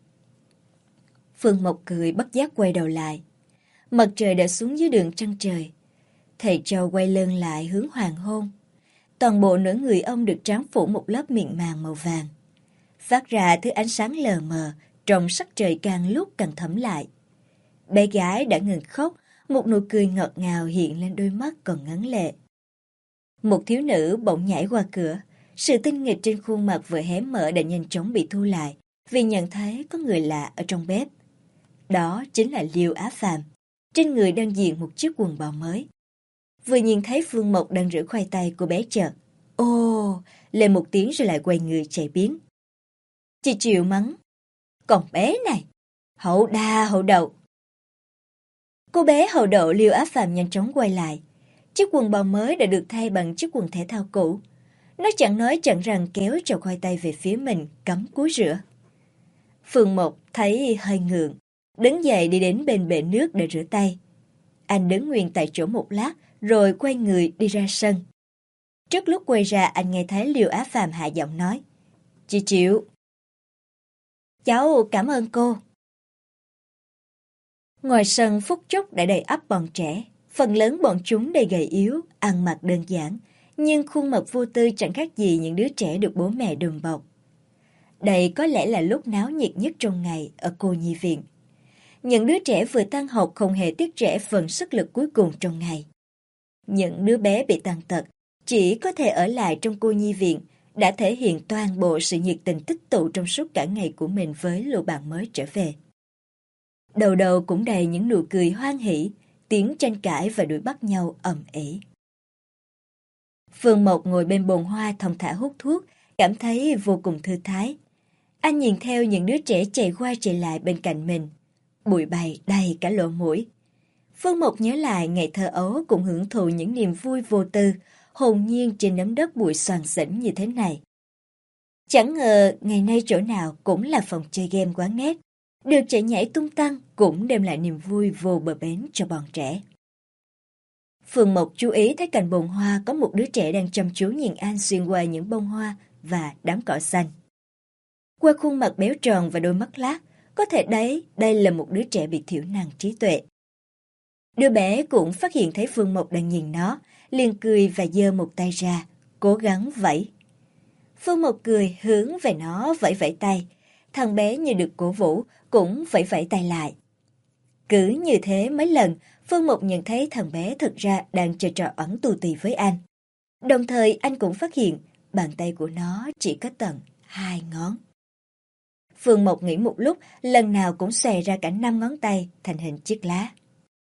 Phương Mộc cười bất giác quay đầu lại. Mặt trời đã xuống dưới đường trăng trời. Thầy Châu quay lưng lại hướng hoàng hôn. Toàn bộ nửa người ông được tráng phủ một lớp miệng màng màu vàng. Phát ra thứ ánh sáng lờ mờ, trong sắc trời càng lúc càng thẫm lại. Bé gái đã ngừng khóc, một nụ cười ngọt ngào hiện lên đôi mắt còn ngấn lệ. Một thiếu nữ bỗng nhảy qua cửa, sự tinh nghịch trên khuôn mặt vừa hé mở đã nhanh chóng bị thu lại, vì nhận thấy có người lạ ở trong bếp. Đó chính là Liêu Á Phàm, trên người đang diện một chiếc quần bò mới. Vừa nhìn thấy Phương Mộc đang rửa khoai tây, cô bé chợt ô lên một tiếng rồi lại quay người chạy biến. Chị Triệu mắng, còn bé này, hậu đa hậu đậu. Cô bé hậu đậu Liêu Á Phàm nhanh chóng quay lại. Chiếc quần bò mới đã được thay bằng chiếc quần thể thao cũ. Nó chẳng nói chẳng rằng kéo chậu khoai tây về phía mình, cắm cúi rửa. Phương Mộc thấy hơi ngượng, đứng dậy đi đến bên bể nước để rửa tay. Anh đứng nguyên tại chỗ một lát, rồi quay người đi ra sân. Trước lúc quay ra, anh nghe thấy Liêu Á Phàm hạ giọng nói, chị Triệu. Cháu cảm ơn cô. Ngoài sân phút chốc đã đầy ắp bọn trẻ. Phần lớn bọn chúng đầy gầy yếu, ăn mặc đơn giản, nhưng khuôn mặt vô tư chẳng khác gì những đứa trẻ được bố mẹ đùm bọc. Đây có lẽ là lúc náo nhiệt nhất trong ngày ở cô nhi viện. Những đứa trẻ vừa tan học không hề tiếc rẻ phần sức lực cuối cùng trong ngày. Những đứa bé bị tàn tật chỉ có thể ở lại trong cô nhi viện đã thể hiện toàn bộ sự nhiệt tình tích tụ trong suốt cả ngày của mình với lũ bạn mới trở về. Đầu đầu cũng đầy những nụ cười hoan hỉ, tiếng tranh cãi và đuổi bắt nhau ầm ĩ. Phương Mộc ngồi bên bồn hoa thong thả hút thuốc, cảm thấy vô cùng thư thái. Anh nhìn theo những đứa trẻ chạy qua chạy lại bên cạnh mình. Bụi bày đầy cả lỗ mũi. Phương Mộc nhớ lại ngày thơ ấu cũng hưởng thụ những niềm vui vô tư, hồn nhiên trên nấm đất bụi xoàn xỉnh như thế này. Chẳng ngờ ngày nay chỗ nào cũng là phòng chơi game quán nét. Được chạy nhảy tung tăng cũng đem lại niềm vui vô bờ bến cho bọn trẻ. Phương Mộc chú ý thấy cạnh bồn hoa có một đứa trẻ đang chăm chú nhìn anh xuyên qua những bông hoa và đám cỏ xanh. Qua khuôn mặt béo tròn và đôi mắt lác, có thể đấy đây là một đứa trẻ bị thiểu năng trí tuệ. Đứa bé cũng phát hiện thấy Phương Mộc đang nhìn nó, liền cười và giơ một tay ra, cố gắng vẫy. Phương Mộc cười hướng về nó vẫy vẫy tay, thằng bé như được cổ vũ cũng vẫy vẫy tay lại. Cứ như thế mấy lần, Phương Mộc nhận thấy thằng bé thực ra đang chơi trò ẩn tù tì với anh. Đồng thời anh cũng phát hiện bàn tay của nó chỉ có tận 2 ngón. Phương Mộc nghĩ một lúc, lần nào cũng xòe ra cả 5 ngón tay thành hình chiếc lá.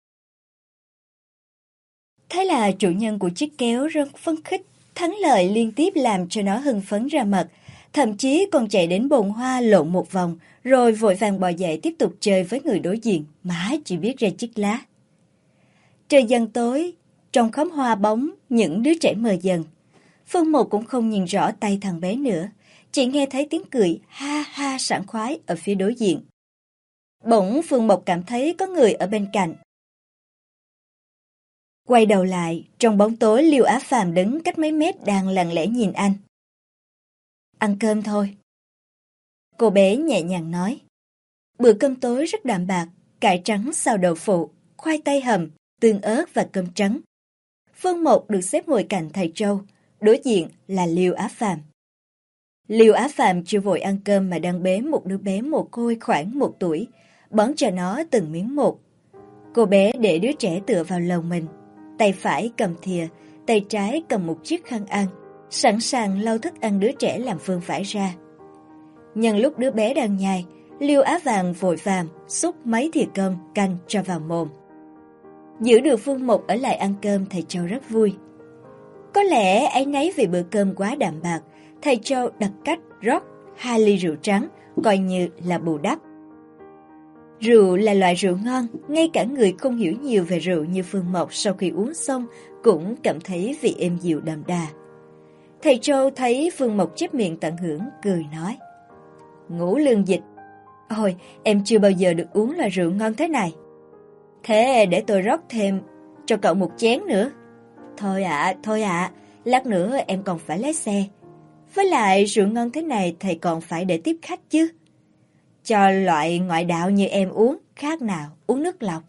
Thế là chủ nhân của chiếc kéo rất phấn khích, thắng lợi liên tiếp làm cho nó hưng phấn ra mật, thậm chí còn chạy đến bồn hoa lộn một vòng, rồi vội vàng bò dậy tiếp tục chơi với người đối diện, mãi chỉ biết ra chiếc lá. Trời dần tối, trong khóm hoa bóng, những đứa trẻ mờ dần. Phương Mộc cũng không nhìn rõ tay thằng bé nữa, chỉ nghe thấy tiếng cười ha ha sảng khoái ở phía đối diện. Bỗng Phương Mộc cảm thấy có người ở bên cạnh. Quay đầu lại, trong bóng tối Liêu Á Phàm đứng cách mấy mét đang lặng lẽ nhìn anh. Ăn cơm thôi. Cô bé nhẹ nhàng nói. Bữa cơm tối rất đạm bạc, cải trắng xào đậu phụ, khoai tây hầm, tương ớt và cơm trắng. Phương Mộc được xếp ngồi cạnh thầy Trâu, đối diện là Liêu Á Phàm. Liêu Á Phàm chưa vội ăn cơm mà đang bế một đứa bé mồ côi khoảng 1 tuổi, bón cho nó từng miếng một. Cô bé để đứa trẻ tựa vào lòng mình, tay phải cầm thìa, tay trái cầm một chiếc khăn ăn, sẵn sàng lau thức ăn đứa trẻ làm vương vãi ra. Nhân lúc đứa bé đang nhai, Liêu Á Vàng vội vàng xúc mấy thìa cơm canh cho vào mồm. Giữ được Phương Mộc ở lại ăn cơm, thầy Châu rất vui. Có lẽ áy náy vì bữa cơm quá đạm bạc, thầy Châu đặt cách rót 2 ly rượu trắng, coi như là bù đắp. Rượu là loại rượu ngon, ngay cả người không hiểu nhiều về rượu như Phương Mộc sau khi uống xong cũng cảm thấy vị êm dịu đậm đà. Thầy Châu thấy Phương Mộc chép miệng tận hưởng, cười nói. Ngũ lương dịch. Ôi, em chưa bao giờ được uống loại rượu ngon thế này. Thế để tôi rót thêm cho cậu một chén nữa. Thôi ạ, lát nữa em còn phải lái xe. Với lại rượu ngon thế này thầy còn phải để tiếp khách chứ. Cho loại ngoại đạo như em uống, khác nào uống nước lọc.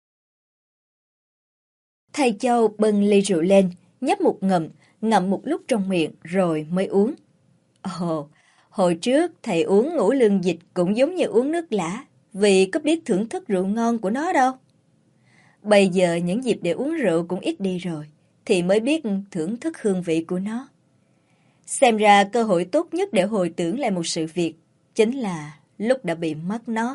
Thầy Châu bưng ly rượu lên, nhấp một ngụm, ngậm một lúc trong miệng rồi mới uống. Ồ, hồi trước thầy uống ngũ lương dịch cũng giống như uống nước lã, vì có biết thưởng thức rượu ngon của nó đâu. Bây giờ những dịp để uống rượu cũng ít đi rồi, thì mới biết thưởng thức hương vị của nó. Xem ra cơ hội tốt nhất để hồi tưởng lại một sự việc chính là lúc đã bị mất nó.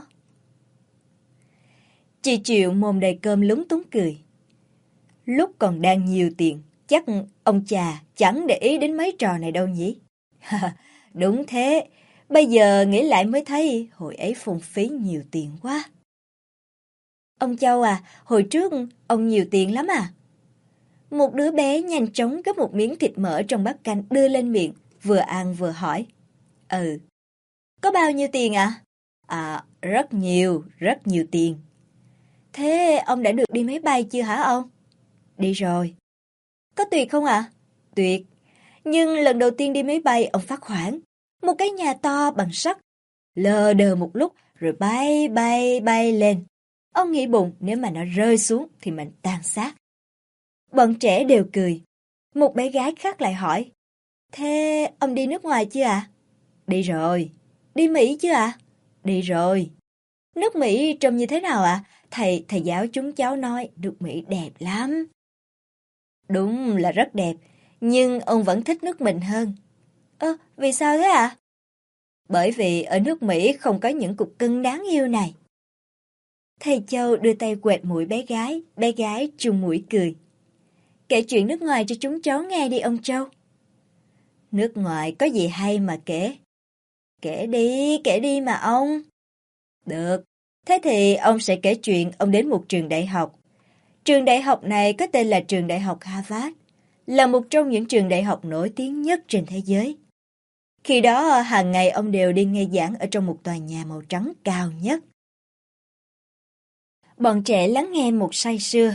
Chị Triệu mồm đầy cơm lúng túng cười. Lúc còn đang nhiều tiền, chắc ông chà chẳng để ý đến mấy trò này đâu nhỉ? Đúng thế, bây giờ nghĩ lại mới thấy hồi ấy phung phí nhiều tiền quá. Ông Châu à, hồi trước ông nhiều tiền lắm à? Một đứa bé nhanh chóng gấp một miếng thịt mỡ trong bát canh đưa lên miệng, vừa ăn vừa hỏi. Ừ. Có bao nhiêu tiền ạ? À, rất nhiều tiền. Thế ông đã được đi máy bay chưa hả ông? Đi rồi. Có tuyệt không ạ? Tuyệt. Nhưng lần đầu tiên đi máy bay ông phát hoảng. Một cái nhà to bằng sắt. Lờ đờ một lúc rồi bay lên. Ông nghĩ bụng nếu mà nó rơi xuống thì mình tan xác. Bọn trẻ đều cười. Một bé gái khác lại hỏi. Thế ông đi nước ngoài chưa ạ? Đi rồi. Đi Mỹ chưa ạ? Đi rồi. Nước Mỹ trông như thế nào ạ? Thầy giáo chúng cháu nói nước Mỹ đẹp lắm. Đúng là rất đẹp, nhưng ông vẫn thích nước mình hơn. Vì sao thế ạ? Bởi vì ở nước Mỹ không có những cục cưng đáng yêu này. Thầy Châu đưa tay quệt mũi bé gái chùng mũi cười. Kể chuyện nước ngoài cho chúng cháu nghe đi ông Châu. Nước ngoài có gì hay mà kể? Kể đi mà ông. Được, thế thì ông sẽ kể chuyện ông đến một trường đại học. Trường đại học này có tên là trường đại học Harvard, là một trong những trường đại học nổi tiếng nhất trên thế giới. Khi đó, hàng ngày ông đều đi nghe giảng ở trong một tòa nhà màu trắng cao nhất. Bọn trẻ lắng nghe một say sưa,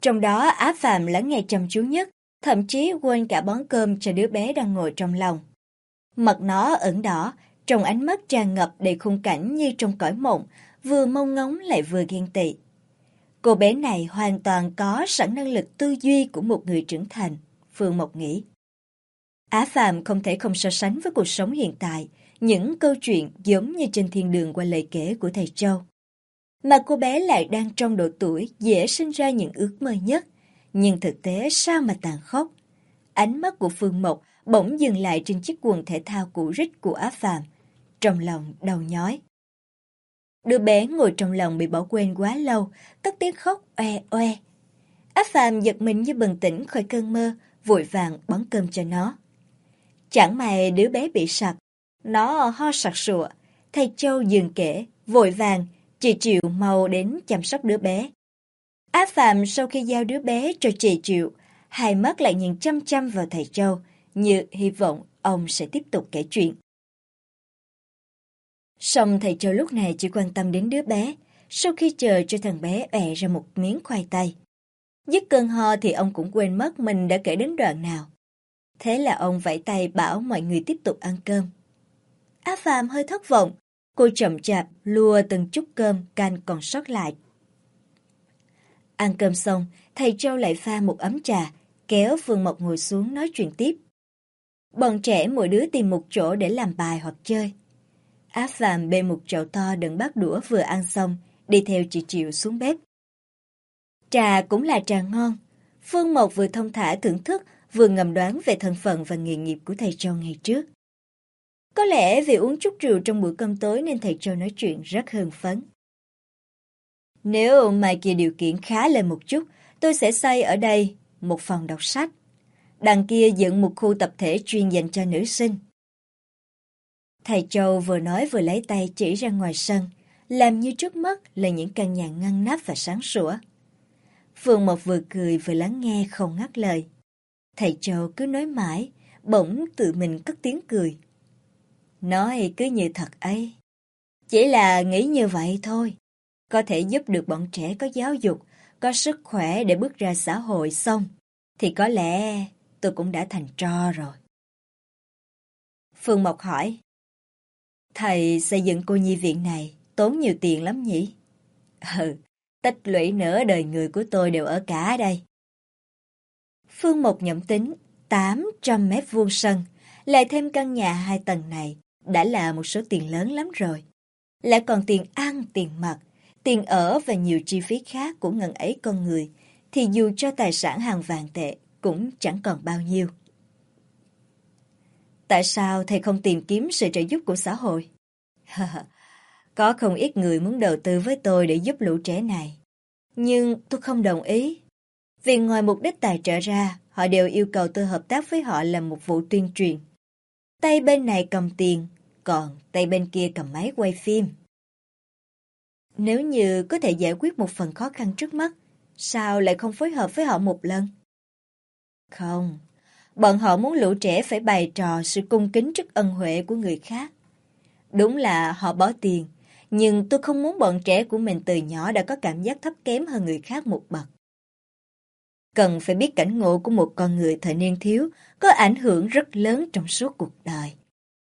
Trong đó Á Phạm lắng nghe chăm chú nhất, thậm chí quên cả bón cơm cho đứa bé đang ngồi trong lòng. Mặt nó ửng đỏ, trong ánh mắt tràn ngập đầy khung cảnh như trong cõi mộng, vừa mong ngóng lại vừa ghen tị. Cô bé này hoàn toàn có sẵn năng lực tư duy của một người trưởng thành, Phương Mộc nghĩ. Á Phạm không thể không so sánh với cuộc sống hiện tại, những câu chuyện giống như trên thiên đường qua lời kể của thầy Châu. Mà cô bé lại đang trong độ tuổi dễ sinh ra những ước mơ nhất, nhưng thực tế sao mà tàn khốc. Ánh mắt của Phương Mộc bỗng dừng lại trên chiếc quần thể thao cũ rích của Á Phạm, trong lòng đau nhói. Đứa bé ngồi trong lòng bị bỏ quên quá lâu, cất tiếng khóc oe oe. Á Phạm giật mình như bừng tỉnh khỏi cơn mơ, vội vàng bón cơm cho nó. Chẳng may đứa bé bị sặc, nó ho sặc sụa. Thầy Châu dừng kể, vội vàng, chị Triệu mau đến chăm sóc đứa bé. Á Phạm sau khi giao đứa bé cho chị Triệu, hai mắt lại nhìn chăm chăm vào thầy Châu, như hy vọng ông sẽ tiếp tục kể chuyện. Song thầy Châu lúc này chỉ quan tâm đến đứa bé, sau khi chờ cho thằng bé ẹ ra một miếng khoai tây. Dứt cơn ho thì ông cũng quên mất mình đã kể đến đoạn nào. Thế là ông vẫy tay bảo mọi người tiếp tục ăn cơm. Á Phạm hơi thất vọng, cô chậm chạp lua từng chút cơm canh còn sót lại. Ăn cơm xong, thầy Châu lại pha một ấm trà, kéo Phương Mộc ngồi xuống nói chuyện tiếp. Bọn trẻ mỗi đứa tìm một chỗ để làm bài hoặc chơi. Á Phạm bê một chậu to đựng bát đũa vừa ăn xong, đi theo chị Triệu xuống bếp. Trà cũng là trà ngon. Phương Mộc vừa thông thả thưởng thức, vừa ngầm đoán về thân phận và nghề nghiệp của thầy Châu ngày trước. Có lẽ vì uống chút rượu trong bữa cơm tối nên thầy Châu nói chuyện rất hưng phấn. Nếu mai kia điều kiện khá lên một chút, tôi sẽ xây ở đây một phòng đọc sách. Đằng kia dựng một khu tập thể chuyên dành cho nữ sinh. Thầy Châu vừa nói vừa lấy tay chỉ ra ngoài sân, làm như trước mắt là những căn nhà ngăn nắp và sáng sủa. Phương Mộc vừa cười vừa lắng nghe không ngắt lời. Thầy Châu cứ nói mãi, bỗng tự mình cất tiếng cười. Nói cứ như thật ấy. Chỉ là nghĩ như vậy thôi. Có thể giúp được bọn trẻ có giáo dục, có sức khỏe để bước ra xã hội xong, thì có lẽ tôi cũng đã thành tro rồi. Phương Mộc hỏi. Thầy xây dựng cô nhi viện này tốn nhiều tiền lắm nhỉ? Tích lũy nửa đời người của tôi đều ở cả đây. Phương Mộc nhẩm tính 800 mét vuông sân, lại thêm căn nhà 2 tầng này, đã là một số tiền lớn lắm rồi. Lại còn tiền ăn, tiền mặc, tiền ở và nhiều chi phí khác của ngần ấy con người, thì dù cho tài sản hàng vạn tệ cũng chẳng còn bao nhiêu. Tại sao thầy không tìm kiếm sự trợ giúp của xã hội? Có không ít người muốn đầu tư với tôi để giúp lũ trẻ này. Nhưng tôi không đồng ý. Vì ngoài mục đích tài trợ ra, họ đều yêu cầu tôi hợp tác với họ làm một vụ tuyên truyền. Tay bên này cầm tiền, còn tay bên kia cầm máy quay phim. Nếu như có thể giải quyết một phần khó khăn trước mắt, sao lại không phối hợp với họ một lần? Không, bọn họ muốn lũ trẻ phải bày trò sự cung kính trước ân huệ của người khác. Đúng là họ bỏ tiền, nhưng tôi không muốn bọn trẻ của mình từ nhỏ đã có cảm giác thấp kém hơn người khác một bậc. Cần phải biết cảnh ngộ của một con người thời niên thiếu có ảnh hưởng rất lớn trong suốt cuộc đời.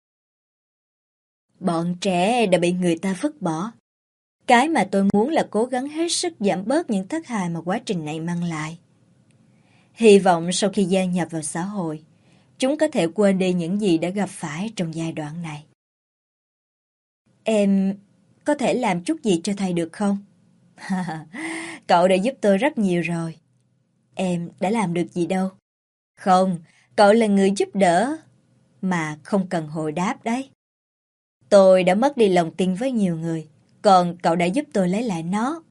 Bọn trẻ đã bị người ta vứt bỏ. Cái mà tôi muốn là cố gắng hết sức giảm bớt những thất hại mà quá trình này mang lại. Hy vọng sau khi gia nhập vào xã hội, chúng có thể quên đi những gì đã gặp phải trong giai đoạn này. Em có thể làm chút gì cho thầy được không? Cậu đã giúp tôi rất nhiều rồi. Em đã làm được gì đâu. Không, cậu là người giúp đỡ, mà không cần hồi đáp đấy. Tôi đã mất đi lòng tin với nhiều người, còn cậu đã giúp tôi lấy lại nó.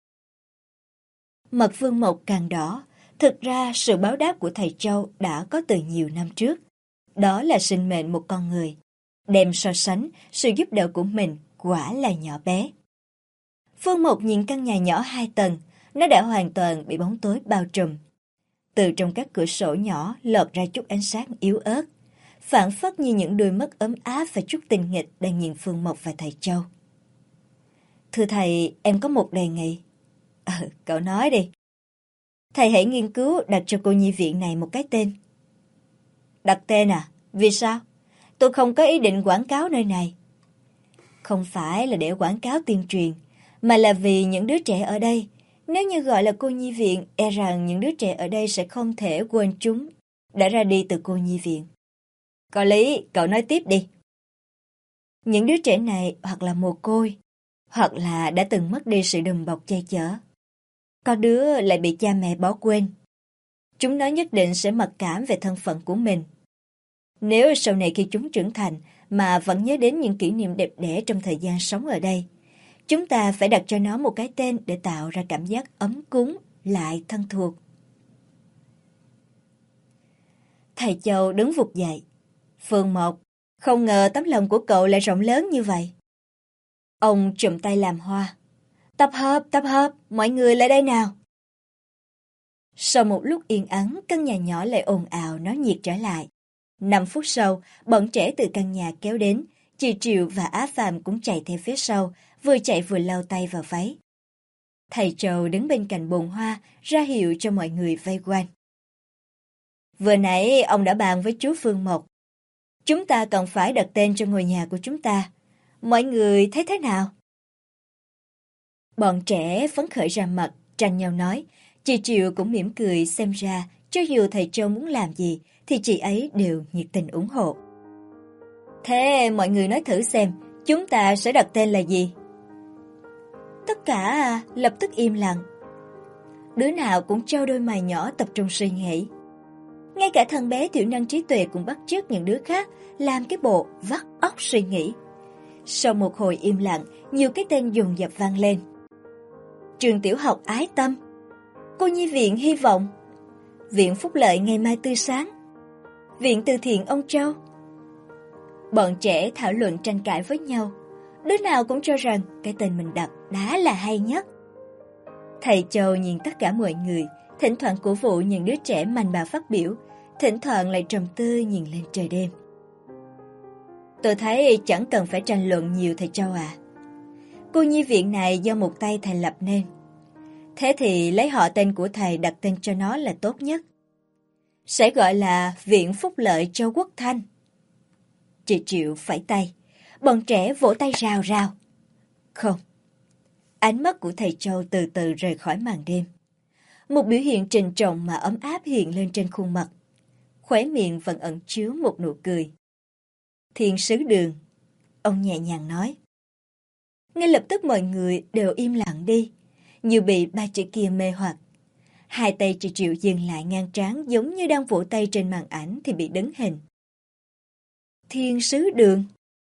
Mặt Phương Mộc càng đỏ, thực ra sự báo đáp của thầy Châu đã có từ nhiều năm trước. Đó là sinh mệnh một con người. Đem so sánh, sự giúp đỡ của mình quả là nhỏ bé. Phương Mộc nhìn căn nhà nhỏ 2 tầng, nó đã hoàn toàn bị bóng tối bao trùm. Từ trong các cửa sổ nhỏ lọt ra chút ánh sáng yếu ớt, phảng phất như những đôi mắt ấm áp và chút tình nghịch đang nhìn Phương Mộc và thầy Châu. Thưa thầy, em có một đề nghị. Cậu nói đi. Thầy hãy nghiên cứu đặt cho cô nhi viện này một cái tên. Đặt tên à? Vì sao? Tôi không có ý định quảng cáo nơi này. Không phải là để quảng cáo tuyên truyền, mà là vì những đứa trẻ ở đây. Nếu như gọi là cô nhi viện, e rằng những đứa trẻ ở đây sẽ không thể quên chúng đã ra đi từ cô nhi viện. Có lý, cậu nói tiếp đi. Những đứa trẻ này hoặc là mồ côi, hoặc là đã từng mất đi sự đùm bọc che chở. Có đứa lại bị cha mẹ bỏ quên. Chúng nó nhất định sẽ mặc cảm về thân phận của mình. Nếu sau này khi chúng trưởng thành mà vẫn nhớ đến những kỷ niệm đẹp đẽ trong thời gian sống ở đây, chúng ta phải đặt cho nó một cái tên để tạo ra cảm giác ấm cúng, lại thân thuộc. Thầy Châu đứng vụt dậy. Phương Mộc, không ngờ tấm lòng của cậu lại rộng lớn như vậy. Ông trụm tay làm hoa. Tập hợp, mọi người lại đây nào. Sau một lúc yên ắng, căn nhà nhỏ lại ồn ào náo nhiệt trở lại. 5 phút sau, bọn trẻ từ căn nhà kéo đến, chị Triệu và Á Phạm cũng chạy theo phía sau, vừa chạy vừa lau tay vào váy. Thầy Châu đứng bên cạnh bồn hoa, ra hiệu cho mọi người vây quanh. Vừa nãy ông đã bàn với chú Phương Mộc. Chúng ta cần phải đặt tên cho ngôi nhà của chúng ta. Mọi người thấy thế nào? Bọn trẻ phấn khởi ra mặt, tranh nhau nói. Chị Triệu cũng mỉm cười, xem ra cho dù thầy Châu muốn làm gì thì chị ấy đều nhiệt tình ủng hộ. Thế mọi người nói thử xem, chúng ta sẽ đặt tên là gì? Tất cả lập tức im lặng. Đứa nào cũng trao đôi mày nhỏ tập trung suy nghĩ. Ngay cả thằng bé thiểu năng trí tuệ cũng bắt chước những đứa khác làm cái bộ vắt óc suy nghĩ. Sau một hồi im lặng, nhiều cái tên dồn dập vang lên. Trường tiểu học Ái Tâm, cô nhi viện Hy vọng, viện Phúc Lợi Ngày Mai Tươi Sáng, viện Từ Thiện Ông Châu. Bọn trẻ thảo luận tranh cãi với nhau, đứa nào cũng cho rằng cái tên mình đặt đã là hay nhất. Thầy Châu nhìn tất cả mọi người, thỉnh thoảng cổ vũ những đứa trẻ mạnh bạo phát biểu, thỉnh thoảng lại trầm tư nhìn lên trời đêm. Tôi thấy chẳng cần phải tranh luận nhiều thầy Châu à. Cô nhi viện này do một tay thầy lập nên. Thế thì lấy họ tên của thầy đặt tên cho nó là tốt nhất. Sẽ gọi là Viện Phúc Lợi Châu Quốc Thanh. Chị Triệu phẩy tay, bọn trẻ vỗ tay rào rào. Không. Ánh mắt của thầy Châu từ từ rời khỏi màn đêm. Một biểu hiện trịnh trọng mà ấm áp hiện lên trên khuôn mặt. Khóe miệng vẫn ẩn chứa một nụ cười. Thiên sứ đường, ông nhẹ nhàng nói. Ngay lập tức mọi người đều im lặng đi, như bị ba chữ kia mê hoặc. Hai tay chị Triệu dừng lại ngang trán giống như đang vỗ tay trên màn ảnh thì bị đứng hình. Thiên sứ đường.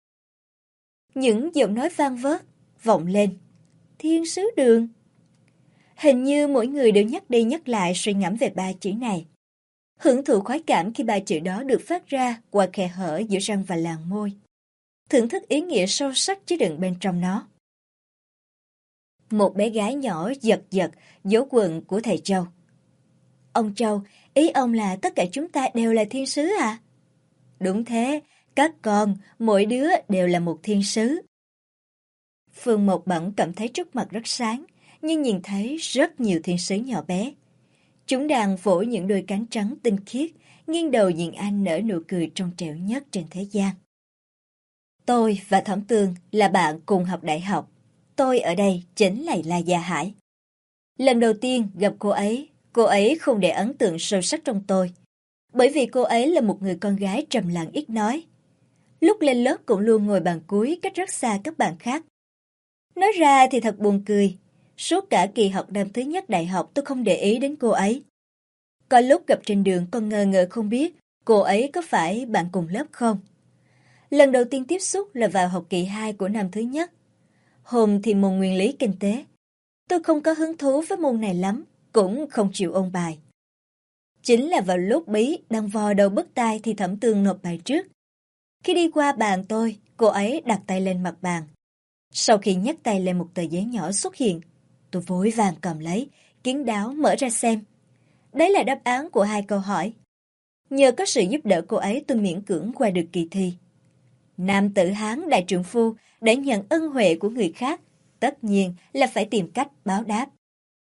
Những giọng nói vang vớt, vọng lên. Thiên sứ đường. Hình như mỗi người đều nhắc đi nhắc lại suy ngẫm về ba chữ này. Hưởng thụ khoái cảm khi ba chữ đó được phát ra qua khe hở giữa răng và làn môi. Thưởng thức ý nghĩa sâu sắc chứa đựng bên trong nó. Một bé gái nhỏ giật giật dấu quần của thầy Châu. Ông Châu, ý ông là tất cả chúng ta đều là thiên sứ à? Đúng thế, các con, mỗi đứa đều là một thiên sứ. Phương Mộc Bẩn cảm thấy trước mặt rất sáng, nhưng nhìn thấy rất nhiều thiên sứ nhỏ bé. Chúng đang vỗ những đôi cánh trắng tinh khiết, nghiêng đầu nhìn anh nở nụ cười trong trẻo nhất trên thế gian. Tôi và Thẩm Tường là bạn cùng học đại học. Tôi ở đây chính là La Gia Hải. Lần đầu tiên gặp cô ấy không để ấn tượng sâu sắc trong tôi. Bởi vì cô ấy là một người con gái trầm lặng ít nói. Lúc lên lớp cũng luôn ngồi bàn cuối cách rất xa các bạn khác. Nói ra thì thật buồn cười. Suốt cả kỳ học năm thứ nhất đại học tôi không để ý đến cô ấy. Có lúc gặp trên đường còn ngờ ngợ không biết cô ấy có phải bạn cùng lớp không. Lần đầu tiên tiếp xúc là vào học kỳ 2 của năm thứ nhất. Hôm thì môn nguyên lý kinh tế. Tôi không có hứng thú với môn này lắm, cũng không chịu ôn bài. Chính là vào lúc Bí đang vò đầu bứt tai thì Thẩm Tường nộp bài trước. Khi đi qua bàn tôi, cô ấy đặt tay lên mặt bàn. Sau khi nhấc tay lên một tờ giấy nhỏ xuất hiện, tôi vội vàng cầm lấy, kín đáo mở ra xem. Đấy là đáp án của 2 câu hỏi. Nhờ có sự giúp đỡ cô ấy tôi miễn cưỡng qua được kỳ thi. Nam tử Hán đại trượng phu đã nhận ân huệ của người khác, tất nhiên là phải tìm cách báo đáp.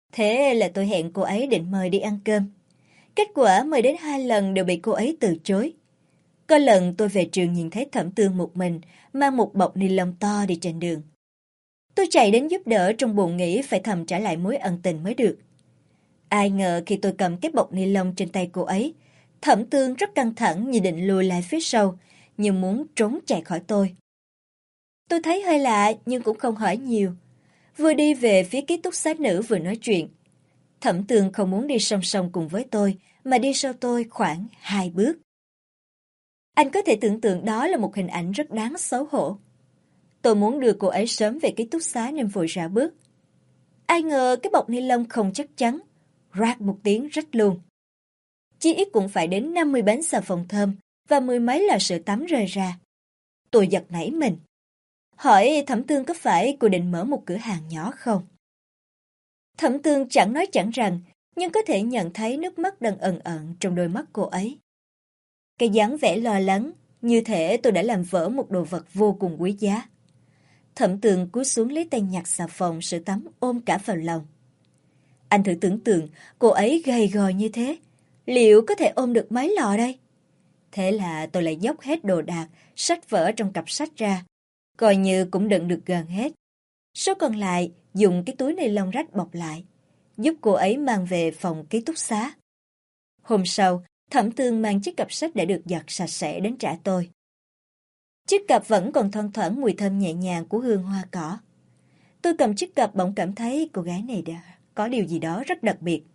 Thế là tôi hẹn cô ấy định mời đi ăn cơm. Kết quả mời đến 2 lần đều bị cô ấy từ chối. Có lần tôi về trường nhìn thấy Thẩm Tường một mình, mang một bọc ni lông to đi trên đường. Tôi chạy đến giúp đỡ trong bụng nghĩ phải thầm trả lại mối ân tình mới được. Ai ngờ khi tôi cầm cái bọc ni lông trên tay cô ấy, Thẩm Tường rất căng thẳng như định lùi lại phía sau, như muốn trốn chạy khỏi tôi. Tôi thấy hơi lạ nhưng cũng không hỏi nhiều. Vừa đi về phía ký túc xá nữ vừa nói chuyện. Thẩm Tường không muốn đi song song cùng với tôi, mà đi sau tôi khoảng 2 bước. Anh có thể tưởng tượng đó là một hình ảnh rất đáng xấu hổ. Tôi muốn đưa cô ấy sớm về ký túc xá nên vội rảo bước. Ai ngờ cái bọc ni lông không chắc chắn, rạc một tiếng rách luôn. Chí ít cũng phải đến 50 bánh xà phòng thơm và 10 mấy lọ sữa tắm rơi ra. Tôi giật nảy mình. Hỏi Thẩm Tường có phải cô định mở một cửa hàng nhỏ không? Thẩm Tường chẳng nói chẳng rằng, nhưng có thể nhận thấy nước mắt đang ẩn ẩn trong đôi mắt cô ấy. Cái dáng vẻ lo lắng, như thể tôi đã làm vỡ một đồ vật vô cùng quý giá. Thẩm Tường cúi xuống lấy tay nhặt xà phòng sữa tắm ôm cả vào lòng. Anh thử tưởng tượng cô ấy gầy gò như thế, liệu có thể ôm được mấy lọ đây? Thế là tôi lại dốc hết đồ đạc, sách vở trong cặp sách ra, coi như cũng đựng được gần hết. Số còn lại dùng cái túi ni lông rách bọc lại, giúp cô ấy mang về phòng ký túc xá. Hôm sau, Thẩm Tường mang chiếc cặp sách đã được giặt sạch sẽ đến trả tôi. Chiếc cặp vẫn còn thoang thoảng mùi thơm nhẹ nhàng của hương hoa cỏ. Tôi cầm chiếc cặp bỗng cảm thấy cô gái này đã có điều gì đó rất đặc biệt.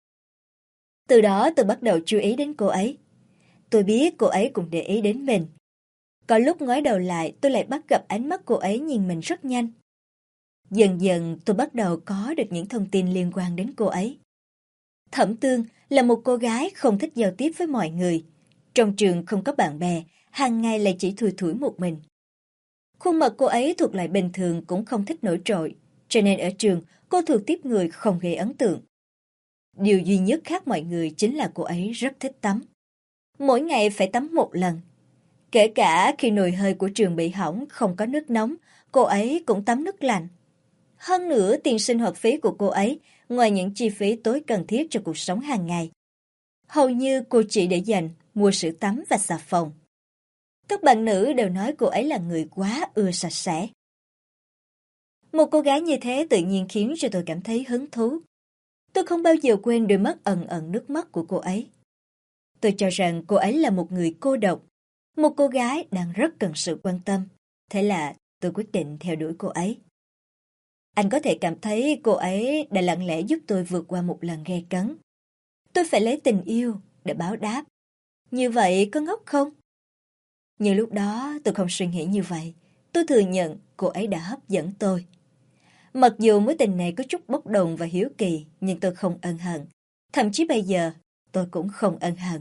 Từ đó tôi bắt đầu chú ý đến cô ấy. Tôi biết cô ấy cũng để ý đến mình. Có lúc ngoái đầu lại tôi lại bắt gặp ánh mắt cô ấy nhìn mình rất nhanh. Dần dần tôi bắt đầu có được những thông tin liên quan đến cô ấy. Thẩm Tường là một cô gái không thích giao tiếp với mọi người. Trong trường không có bạn bè, hàng ngày lại chỉ thui thủi một mình. Khuôn mặt cô ấy thuộc loại bình thường cũng không thích nổi trội, cho nên ở trường cô thường tiếp người không gây ấn tượng. Điều duy nhất khác mọi người chính là cô ấy rất thích tắm. Mỗi ngày phải tắm 1 lần. Kể cả khi nồi hơi của trường bị hỏng không có nước nóng, cô ấy cũng tắm nước lạnh. Hơn nữa tiền sinh hoạt phí của cô ấy, ngoài những chi phí tối cần thiết cho cuộc sống hàng ngày, hầu như cô chỉ để dành mua sữa tắm và xà phòng. Các bạn nữ đều nói cô ấy là người quá ưa sạch sẽ. Một cô gái như thế tự nhiên khiến cho tôi cảm thấy hứng thú. Tôi không bao giờ quên đôi mắt ẩn ẩn nước mắt của cô ấy. Tôi cho rằng cô ấy là một người cô độc, một cô gái đang rất cần sự quan tâm. Thế là tôi quyết định theo đuổi cô ấy. Anh có thể cảm thấy cô ấy đã lặng lẽ giúp tôi vượt qua một lần gay cấn. Tôi phải lấy tình yêu để báo đáp. Như vậy có ngốc không? Nhưng lúc đó tôi không suy nghĩ như vậy. Tôi thừa nhận cô ấy đã hấp dẫn tôi. Mặc dù mối tình này có chút bốc đồng và hiếu kỳ, nhưng tôi không ân hận. Thậm chí bây giờ, tôi cũng không ân hận.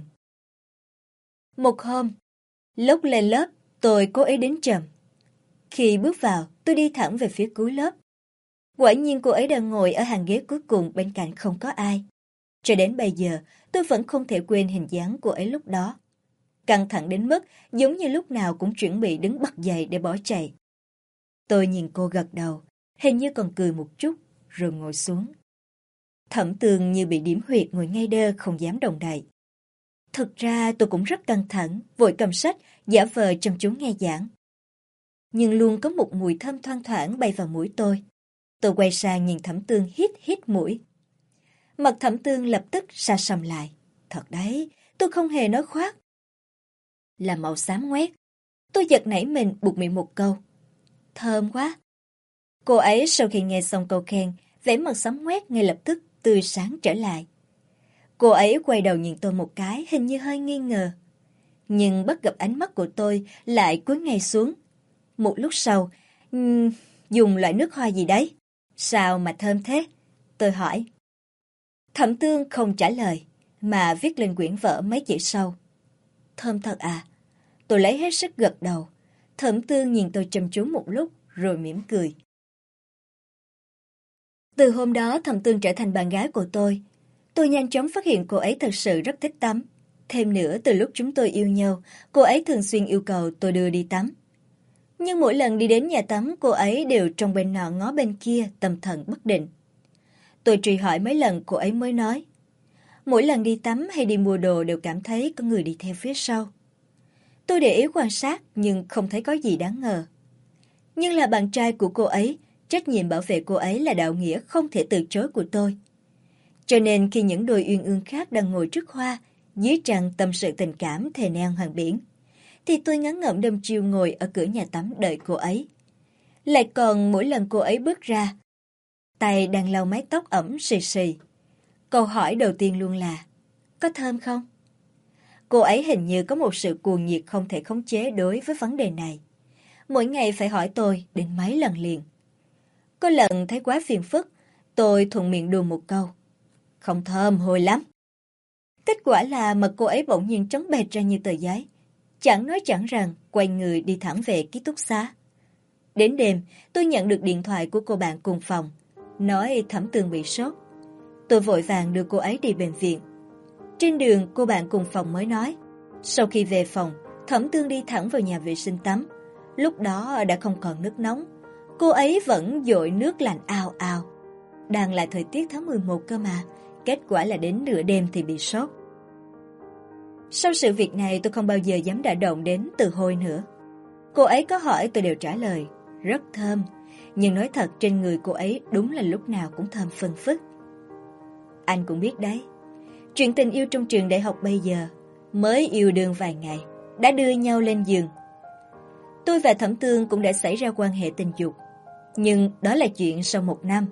Một hôm, lúc lên lớp, tôi cố ý đến chậm. Khi bước vào, tôi đi thẳng về phía cuối lớp. Quả nhiên cô ấy đang ngồi ở hàng ghế cuối cùng, bên cạnh không có ai. Cho đến bây giờ, tôi vẫn không thể quên hình dáng cô ấy lúc đó. Căng thẳng đến mức giống như lúc nào cũng chuẩn bị đứng bật dậy để bỏ chạy. Tôi nhìn cô gật đầu, hình như còn cười một chút, rồi ngồi xuống. Thẩm Tường như bị điểm huyệt ngồi ngay đơ không dám động đậy. Thực ra tôi cũng rất căng thẳng, vội cầm sách, giả vờ chăm chú nghe giảng. Nhưng luôn có một mùi thơm thoang thoảng bay vào mũi tôi. Tôi quay sang nhìn Thẩm Tường hít hít mũi. Mặt Thẩm Tường lập tức sa sầm lại. Thật đấy, tôi không hề nói khoác. Là màu xám ngoét. Tôi giật nảy mình buột miệng một câu. Thơm quá. Cô ấy sau khi nghe xong câu khen, vẻ mặt xám ngoét ngay lập tức tươi sáng trở lại. Cô ấy quay đầu nhìn tôi một cái, hình như hơi nghi ngờ. Nhưng bắt gặp ánh mắt của tôi lại cúi ngay xuống. Một lúc sau, dùng loại nước hoa gì đấy? Sao mà thơm thế? Tôi hỏi. Thẩm Tường không trả lời, mà viết lên quyển vở mấy chữ sau. Thơm thật à? Tôi lấy hết sức gật đầu. Thẩm Tường nhìn tôi chăm chú một lúc, rồi mỉm cười. Từ hôm đó Thẩm Tường trở thành bạn gái của tôi. Tôi nhanh chóng phát hiện cô ấy thật sự rất thích tắm. Thêm nữa, từ lúc chúng tôi yêu nhau, cô ấy thường xuyên yêu cầu tôi đưa đi tắm. Nhưng mỗi lần đi đến nhà tắm, cô ấy đều trong bên nọ ngó bên kia, tâm thần bất định. Tôi truy hỏi mấy lần cô ấy mới nói. Mỗi lần đi tắm hay đi mua đồ đều cảm thấy có người đi theo phía sau. Tôi để ý quan sát nhưng không thấy có gì đáng ngờ. Nhưng là bạn trai của cô ấy, trách nhiệm bảo vệ cô ấy là đạo nghĩa không thể từ chối của tôi. Cho nên khi những đôi uyên ương khác đang ngồi trước hoa, dưới trăng tâm sự tình cảm thề neo hàng biển, thì tôi ngán ngẩm đâm chiêu ngồi ở cửa nhà tắm đợi cô ấy. Lại còn mỗi lần cô ấy bước ra, tay đang lau mái tóc ẩm xì xì. Câu hỏi đầu tiên luôn là, có thơm không? Cô ấy hình như có một sự cuồng nhiệt không thể khống chế đối với vấn đề này. Mỗi ngày phải hỏi tôi đến mấy lần liền. Có lần thấy quá phiền phức, tôi thuận miệng đùa một câu. Không thơm, hôi lắm. Kết quả là mặt cô ấy bỗng nhiên trắng bệch ra như tờ giấy. Chẳng nói chẳng rằng, quay người đi thẳng về ký túc xá. Đến đêm, tôi nhận được điện thoại của cô bạn cùng phòng, nói Thẩm Tường bị sốt. Tôi vội vàng đưa cô ấy đi bệnh viện. Trên đường, cô bạn cùng phòng mới nói. Sau khi về phòng, Thẩm Tường đi thẳng vào nhà vệ sinh tắm. Lúc đó đã không còn nước nóng. Cô ấy vẫn dội nước lạnh ào ào. Đang là thời tiết tháng 11 cơ mà. Kết quả là đến nửa đêm thì bị sốt. Sau sự việc này tôi không bao giờ dám đả động đến từ hôi nữa. Cô ấy có hỏi tôi đều trả lời. Rất thơm. Nhưng nói thật trên người cô ấy đúng là lúc nào cũng thơm phừng phức. Anh cũng biết đấy. Chuyện tình yêu trong trường đại học bây giờ, mới yêu đương vài ngày, đã đưa nhau lên giường. Tôi và Thẩm Tường cũng đã xảy ra quan hệ tình dục. Nhưng đó là chuyện sau 1 năm.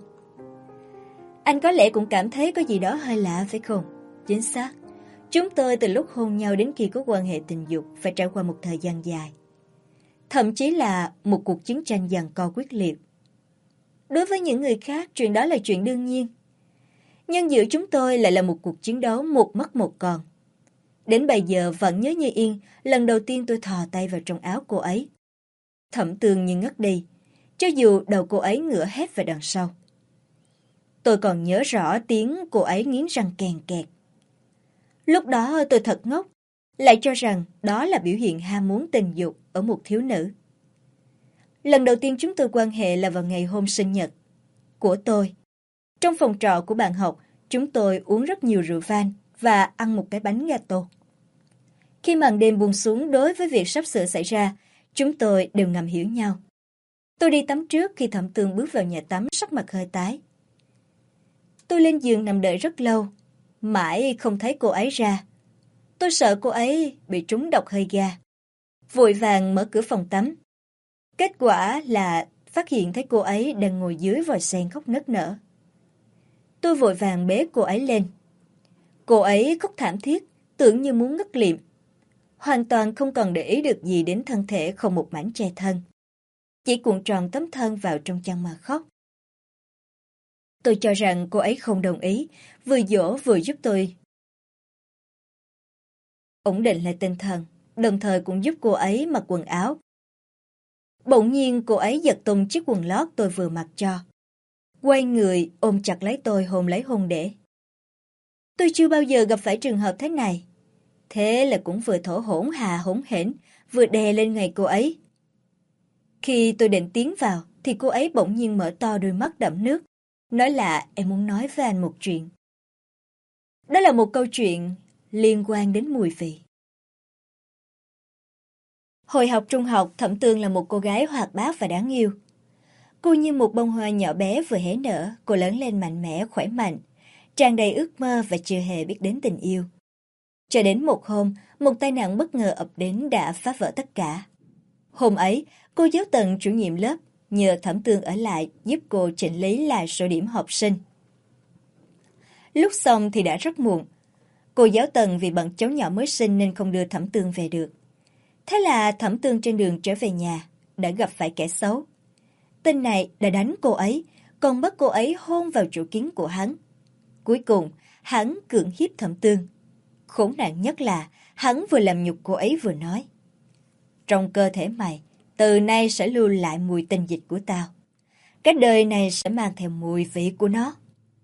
Anh có lẽ cũng cảm thấy có gì đó hơi lạ phải không? Chính xác. Chúng tôi từ lúc hôn nhau đến khi có quan hệ tình dục phải trải qua một thời gian dài. Thậm chí là một cuộc chiến tranh giằng co quyết liệt. Đối với những người khác, chuyện đó là chuyện đương nhiên. Nhưng giữa chúng tôi lại là một cuộc chiến đấu một mất một còn. Đến bây giờ vẫn nhớ như yên, lần đầu tiên tôi thò tay vào trong áo cô ấy. Thẩm Tường như ngất đi, cho dù đầu cô ấy ngửa hết về đằng sau. Tôi còn nhớ rõ tiếng cô ấy nghiến răng kèn kẹt. Lúc đó tôi thật ngốc, lại cho rằng đó là biểu hiện ham muốn tình dục ở một thiếu nữ. Lần đầu tiên chúng tôi quan hệ là vào ngày hôm sinh nhật của tôi. Trong phòng trọ của bạn học, chúng tôi uống rất nhiều rượu vang và ăn một cái bánh gato. Khi màn đêm buông xuống đối với việc sắp sửa xảy ra, chúng tôi đều ngầm hiểu nhau. Tôi đi tắm trước khi Thẩm Tường bước vào nhà tắm sắc mặt hơi tái. Tôi lên giường nằm đợi rất lâu, mãi không thấy cô ấy ra. Tôi sợ cô ấy bị trúng độc hơi ga. Vội vàng mở cửa phòng tắm. Kết quả là phát hiện thấy cô ấy đang ngồi dưới vòi sen khóc nức nở. Tôi vội vàng bế cô ấy lên. Cô ấy khóc thảm thiết, tưởng như muốn ngất lịm. Hoàn toàn không còn để ý được gì đến thân thể không một mảnh che thân. Chỉ cuộn tròn tấm thân vào trong chăn mà khóc. Tôi cho rằng cô ấy không đồng ý, vừa dỗ vừa giúp tôi ổn định lại tinh thần, đồng thời cũng giúp cô ấy mặc quần áo. Bỗng nhiên cô ấy giật tung chiếc quần lót tôi vừa mặc cho. Quay người ôm chặt lấy tôi hôn lấy hôn để. Tôi chưa bao giờ gặp phải trường hợp thế này. Thế là cũng vừa thổ hổn hà hỗn hển, vừa đè lên người cô ấy. Khi tôi định tiến vào, thì cô ấy bỗng nhiên mở to đôi mắt đẫm nước, nói là em muốn nói với anh một chuyện. Đó là một câu chuyện liên quan đến mùi vị. Hồi học trung học, Thẩm Tường là một cô gái hoạt bát và đáng yêu. Cô như một bông hoa nhỏ bé vừa hé nở, cô lớn lên mạnh mẽ, khỏe mạnh, tràn đầy ước mơ và chưa hề biết đến tình yêu. Cho đến một hôm, một tai nạn bất ngờ ập đến đã phá vỡ tất cả. Hôm ấy, cô giáo Tần chủ nhiệm lớp nhờ Thẩm Tường ở lại giúp cô chỉnh lý lại sổ điểm học sinh. Lúc xong thì đã rất muộn. Cô giáo Tần vì bận cháu nhỏ mới sinh nên không đưa Thẩm Tường về được. Thế là Thẩm Tường trên đường trở về nhà đã gặp phải kẻ xấu. Tên này đã đánh cô ấy, còn bắt cô ấy hôn vào chỗ kín của hắn. Cuối cùng, hắn cưỡng hiếp Thẩm Tường. Khốn nạn nhất là hắn vừa làm nhục cô ấy vừa nói: trong cơ thể mày, từ nay sẽ lưu lại mùi tình dịch của tao. Cái đời này sẽ mang theo mùi vị của nó.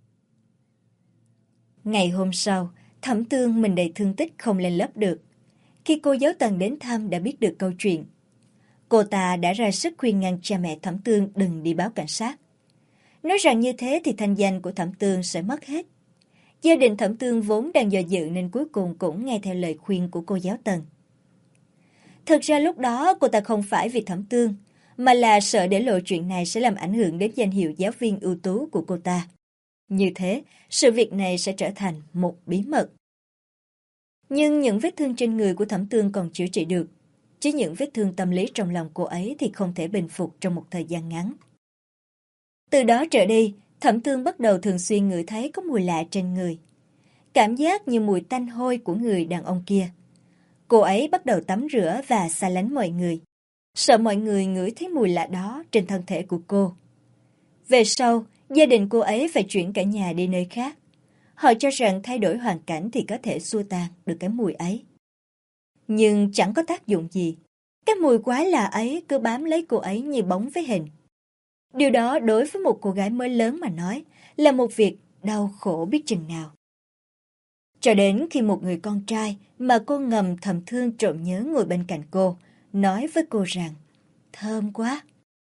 Ngày hôm sau, Thẩm Tường mình đầy thương tích không lên lớp được. Khi cô giáo Tần đến thăm đã biết được câu chuyện. Cô ta đã ra sức khuyên ngăn cha mẹ Thẩm Tường đừng đi báo cảnh sát. Nói rằng như thế thì thanh danh của Thẩm Tường sẽ mất hết. Gia đình Thẩm Tường vốn đang do dự nên cuối cùng cũng nghe theo lời khuyên của cô giáo Tần. Thực ra lúc đó cô ta không phải vì Thẩm Tường, mà là sợ để lộ chuyện này sẽ làm ảnh hưởng đến danh hiệu giáo viên ưu tú của cô ta. Như thế, sự việc này sẽ trở thành một bí mật. Nhưng những vết thương trên người của Thẩm Tường còn chữa trị được, chứ những vết thương tâm lý trong lòng cô ấy thì không thể bình phục trong một thời gian ngắn. Từ đó trở đi, Thẩm Tường bắt đầu thường xuyên ngửi thấy có mùi lạ trên người. Cảm giác như mùi tanh hôi của người đàn ông kia. Cô ấy bắt đầu tắm rửa và xa lánh mọi người. Sợ mọi người ngửi thấy mùi lạ đó trên thân thể của cô. Về sau, gia đình cô ấy phải chuyển cả nhà đi nơi khác. Họ cho rằng thay đổi hoàn cảnh thì có thể xua tan được cái mùi ấy. Nhưng chẳng có tác dụng gì. Cái mùi quái lạ ấy cứ bám lấy cô ấy như bóng với hình. Điều đó đối với một cô gái mới lớn mà nói là một việc đau khổ biết chừng nào. Cho đến khi một người con trai mà cô ngầm thầm thương trộm nhớ ngồi bên cạnh cô, nói với cô rằng, thơm quá.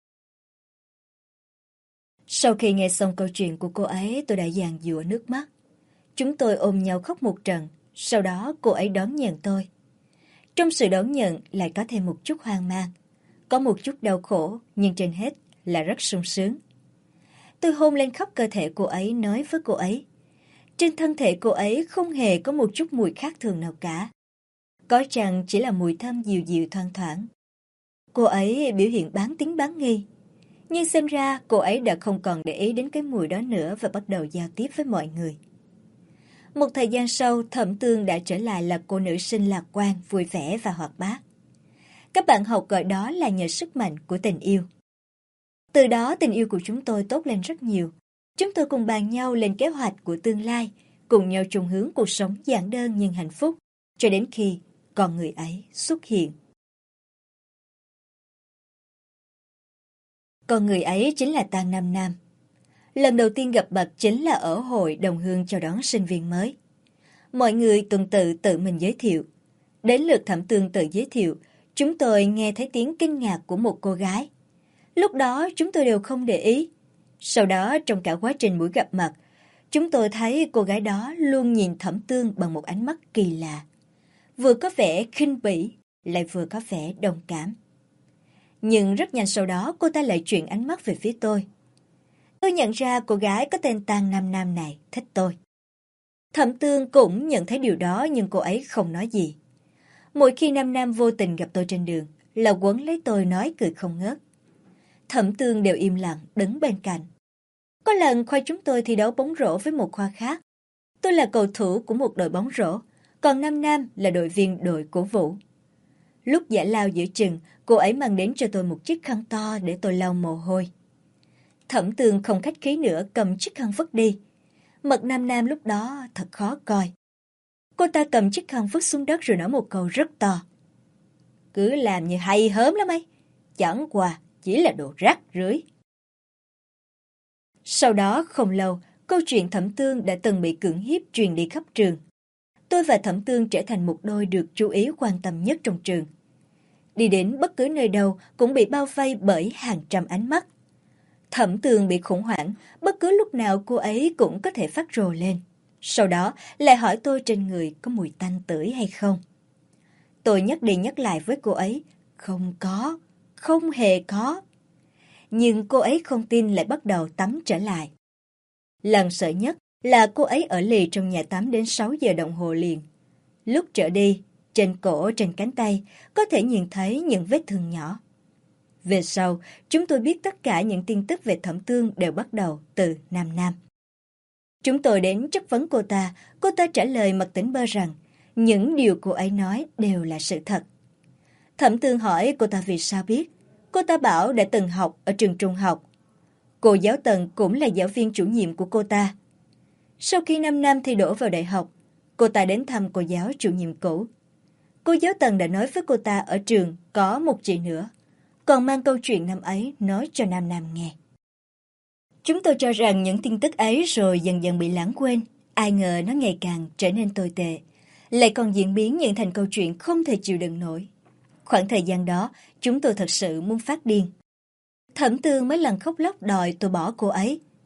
Sau khi nghe xong câu chuyện của cô ấy, tôi đã giàn giụa nước mắt. Chúng tôi ôm nhau khóc một trận, sau đó cô ấy đón nhận tôi. Trong sự đón nhận lại có thêm một chút hoang mang, có một chút đau khổ, nhưng trên hết là rất sung sướng. Tôi hôn lên khắp cơ thể cô ấy, nói với cô ấy. Trên thân thể cô ấy không hề có một chút mùi khác thường nào cả. Có chăng chỉ là mùi thơm dịu dịu thoang thoảng. Cô ấy biểu hiện bán tín bán nghi. Nhưng xem ra cô ấy đã không còn để ý đến cái mùi đó nữa và bắt đầu giao tiếp với mọi người. Một thời gian sau, Thẩm Tường đã trở lại là cô nữ sinh lạc quan, vui vẻ và hoạt bát. Các bạn học gọi đó là nhờ sức mạnh của tình yêu. Từ đó tình yêu của chúng tôi tốt lên rất nhiều. Chúng tôi cùng bàn nhau lên kế hoạch của tương lai, cùng nhau chung hướng cuộc sống giản đơn nhưng hạnh phúc, cho đến khi con người ấy xuất hiện. Con người ấy chính là Tang Nam Nam. Lần đầu tiên gặp mặt chính là ở hội đồng hương chào đón sinh viên mới. Mọi người tuần tự mình giới thiệu. Đến lượt Thẩm Tường tự giới thiệu, chúng tôi nghe thấy tiếng kinh ngạc của một cô gái. Lúc đó chúng tôi đều không để ý. Sau đó trong cả quá trình buổi gặp mặt, chúng tôi thấy cô gái đó luôn nhìn Thẩm Tường bằng một ánh mắt kỳ lạ. Vừa có vẻ khinh bỉ, lại vừa có vẻ đồng cảm. Nhưng rất nhanh sau đó cô ta lại chuyển ánh mắt về phía tôi. Tôi nhận ra cô gái có tên Tang Nam Nam này thích tôi. Thẩm Tường cũng nhận thấy điều đó nhưng cô ấy không nói gì. Mỗi khi Nam Nam vô tình gặp tôi trên đường là quấn lấy tôi nói cười không ngớt. Thẩm Tường đều im lặng đứng bên cạnh. Có lần khoa chúng tôi thi đấu bóng rổ với một khoa khác. Tôi là cầu thủ của một đội bóng rổ, còn Nam Nam là đội viên đội cổ vũ. Lúc giải lao giữa chừng, cô ấy mang đến cho tôi một chiếc khăn to để tôi lau mồ hôi. Thẩm Tường không khách khí nữa cầm chiếc khăn vứt đi. Mặt Nam Nam lúc đó thật khó coi. Cô ta cầm chiếc khăn vứt xuống đất rồi nói một câu rất to. Cứ làm như hay hớm lắm ấy. Chẳng qua chỉ là đồ rác rưởi. Sau đó không lâu, câu chuyện Thẩm Tường đã từng bị cưỡng hiếp truyền đi khắp trường. Tôi và Thẩm Tường trở thành một đôi được chú ý quan tâm nhất trong trường. Đi đến bất cứ nơi đâu cũng bị bao vây bởi hàng trăm ánh mắt. Thẩm Tường bị khủng hoảng, bất cứ lúc nào cô ấy cũng có thể phát rồ lên. Sau đó lại hỏi tôi trên người có mùi tanh tưởi hay không. Tôi nhắc đi nhắc lại với cô ấy, không có, không hề có. Nhưng cô ấy không tin lại bắt đầu tắm trở lại. Lần sợ nhất là cô ấy ở lì trong nhà tắm đến 6 giờ đồng hồ liền. Lúc trở đi, trên cổ, trên cánh tay, có thể nhìn thấy những vết thương nhỏ. Về sau, chúng tôi biết tất cả những tin tức về Thẩm Tường đều bắt đầu từ Nam Nam. Chúng tôi đến chất vấn cô ta trả lời mặt tỉnh bơ rằng những điều cô ấy nói đều là sự thật. Thẩm Tường hỏi cô ta vì sao biết. Cô ta bảo đã từng học ở trường trung học. Cô giáo Tần cũng là giáo viên chủ nhiệm của cô ta. Sau khi 5 năm thi đỗ vào đại học, cô ta đến thăm cô giáo chủ nhiệm cũ. Cô giáo Tần đã nói với cô ta ở trường có một chị nữa, còn mang câu chuyện năm ấy nói cho Nam Nam nghe. Chúng tôi cho rằng những tin tức ấy rồi dần dần bị lãng quên, ai ngờ nó ngày càng trở nên tồi tệ, lại còn diễn biến những thành câu chuyện không thể chịu đựng nổi. Khoảng thời gian đó, chúng tôi thật sự muốn phát điên. Thẩm Tường mấy lần khóc lóc đòi tôi bỏ cô ấy,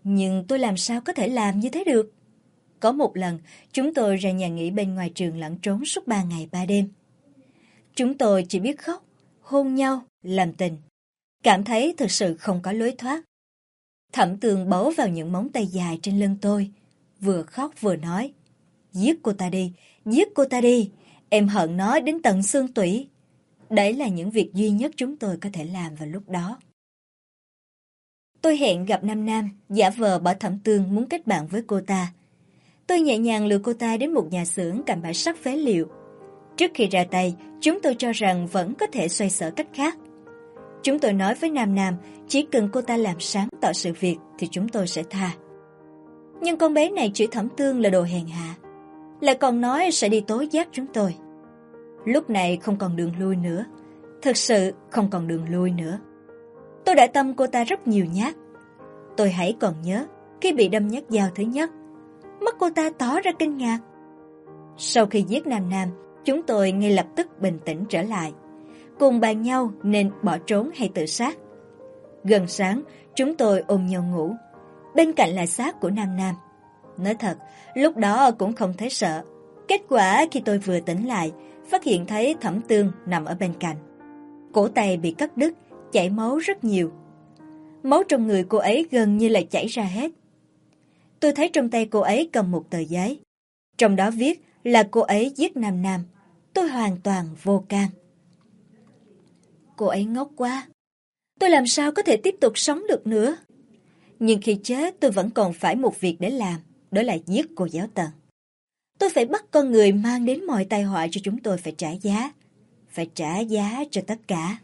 Nhưng tôi làm sao có thể làm như thế được? Có một lần, chúng tôi ra nhà nghỉ bên ngoài trường lẫn trốn suốt 3 ngày 3 đêm. Chúng tôi chỉ biết khóc, hôn nhau, làm tình. Cảm thấy thực sự không có lối thoát. Thẩm Tường bấu vào những móng tay dài trên lưng tôi, vừa khóc vừa nói: giết cô ta đi, giết cô ta đi, em hận nó đến tận xương tủy. Đấy là những việc duy nhất chúng tôi có thể làm vào lúc đó. Tôi hẹn gặp Nam Nam, giả vờ bảo Thẩm Tường muốn kết bạn với cô ta. Tôi nhẹ nhàng lừa cô ta đến một nhà xưởng cạnh bãi sắt phế liệu. Trước khi ra tay, chúng tôi cho rằng vẫn có thể xoay sở cách khác. Chúng tôi nói với Nam Nam, chỉ cần cô ta làm sáng tỏ sự việc thì chúng tôi sẽ tha. Nhưng con bé này chửi Thẩm Tường là đồ hèn hạ, lại còn nói sẽ đi tố giác chúng tôi. Lúc này không còn đường lui nữa, thực sự không còn đường lui nữa. Tôi đã tâm cô ta rất nhiều nhát. Tôi hãy còn nhớ, khi bị đâm nhát dao thứ nhất, mắt cô ta tỏ ra kinh ngạc. Sau khi giết Nam Nam, chúng tôi ngay lập tức bình tĩnh trở lại, cùng bàn nhau nên bỏ trốn hay tự sát. Gần sáng, chúng tôi ôm nhau ngủ, bên cạnh là xác của Nam Nam. Nói thật, lúc đó cũng không thấy sợ. Kết quả khi tôi vừa tỉnh lại, phát hiện thấy Thẩm Tường nằm ở bên cạnh. Cổ tay bị cắt đứt, chảy máu rất nhiều. Máu trong người cô ấy gần như là chảy ra hết. Tôi thấy trong tay cô ấy cầm một tờ giấy. Trong đó viết là cô ấy giết Nam Nam. Tôi hoàn toàn vô can. Cô ấy ngốc quá. Tôi làm sao có thể tiếp tục sống được nữa? Nhưng khi chết tôi vẫn còn phải một việc để làm, đó là giết cô giáo Tần. Tôi phải bắt con người mang đến mọi tai họa cho chúng tôi phải trả giá. Phải trả giá cho tất cả.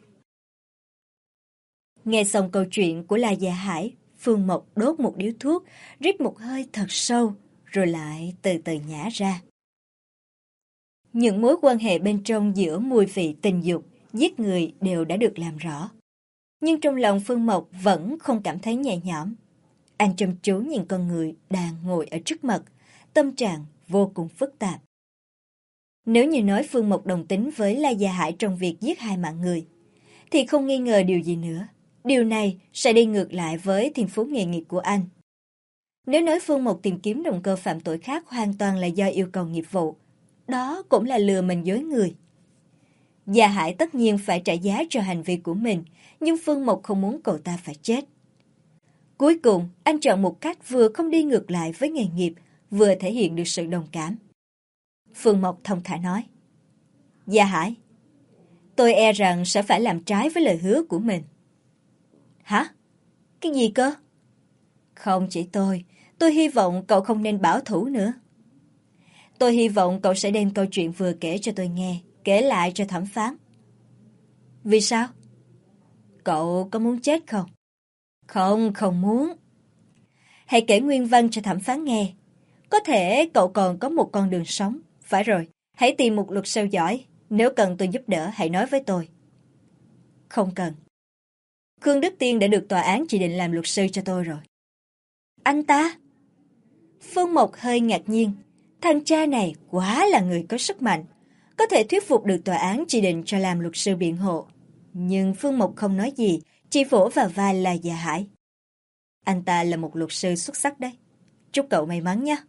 Nghe xong câu chuyện của La Gia Hải, Phương Mộc đốt một điếu thuốc, rít một hơi thật sâu, rồi lại từ từ nhả ra. Những mối quan hệ bên trong giữa mùi vị tình dục, giết người đều đã được làm rõ. Nhưng trong lòng Phương Mộc vẫn không cảm thấy nhẹ nhõm. Anh chăm chú nhìn con người đang ngồi ở trước mặt, tâm trạng vô cùng phức tạp. Nếu như nói Phương Mộc đồng tính với La Gia Hải trong việc giết 2 mạng người, thì không nghi ngờ điều gì nữa. Điều này sẽ đi ngược lại với thiên phú nghề nghiệp của anh. Nếu nói Phương Mộc tìm kiếm động cơ phạm tội khác hoàn toàn là do yêu cầu nghiệp vụ, đó cũng là lừa mình dối người. Gia Hải tất nhiên phải trả giá cho hành vi của mình, nhưng Phương Mộc không muốn cậu ta phải chết. Cuối cùng, anh chọn một cách vừa không đi ngược lại với nghề nghiệp, vừa thể hiện được sự đồng cảm. Phương Mộc thông thả nói: Gia Hải, tôi e rằng sẽ phải làm trái với lời hứa của mình. Hả? Cái gì cơ? Không chỉ tôi hy vọng cậu không nên bảo thủ nữa. Tôi hy vọng cậu sẽ đem câu chuyện vừa kể cho tôi nghe, kể lại cho thẩm phán. Vì sao? Cậu có muốn chết không? Không muốn. Hãy kể nguyên văn cho thẩm phán nghe. Có thể cậu còn có một con đường sống. Phải rồi, hãy tìm một luật sư giỏi. Nếu cần tôi giúp đỡ, hãy nói với tôi. Không cần. Khương Đức Tiên đã được tòa án chỉ định làm luật sư cho tôi rồi. Anh ta? Phương Mộc hơi ngạc nhiên. Thằng cha này quá là người có sức mạnh, có thể thuyết phục được tòa án chỉ định cho làm luật sư biện hộ. Nhưng Phương Mộc không nói gì, chỉ vỗ vào vai La Gia Hải. Anh ta là một luật sư xuất sắc đấy. Chúc cậu may mắn nhé.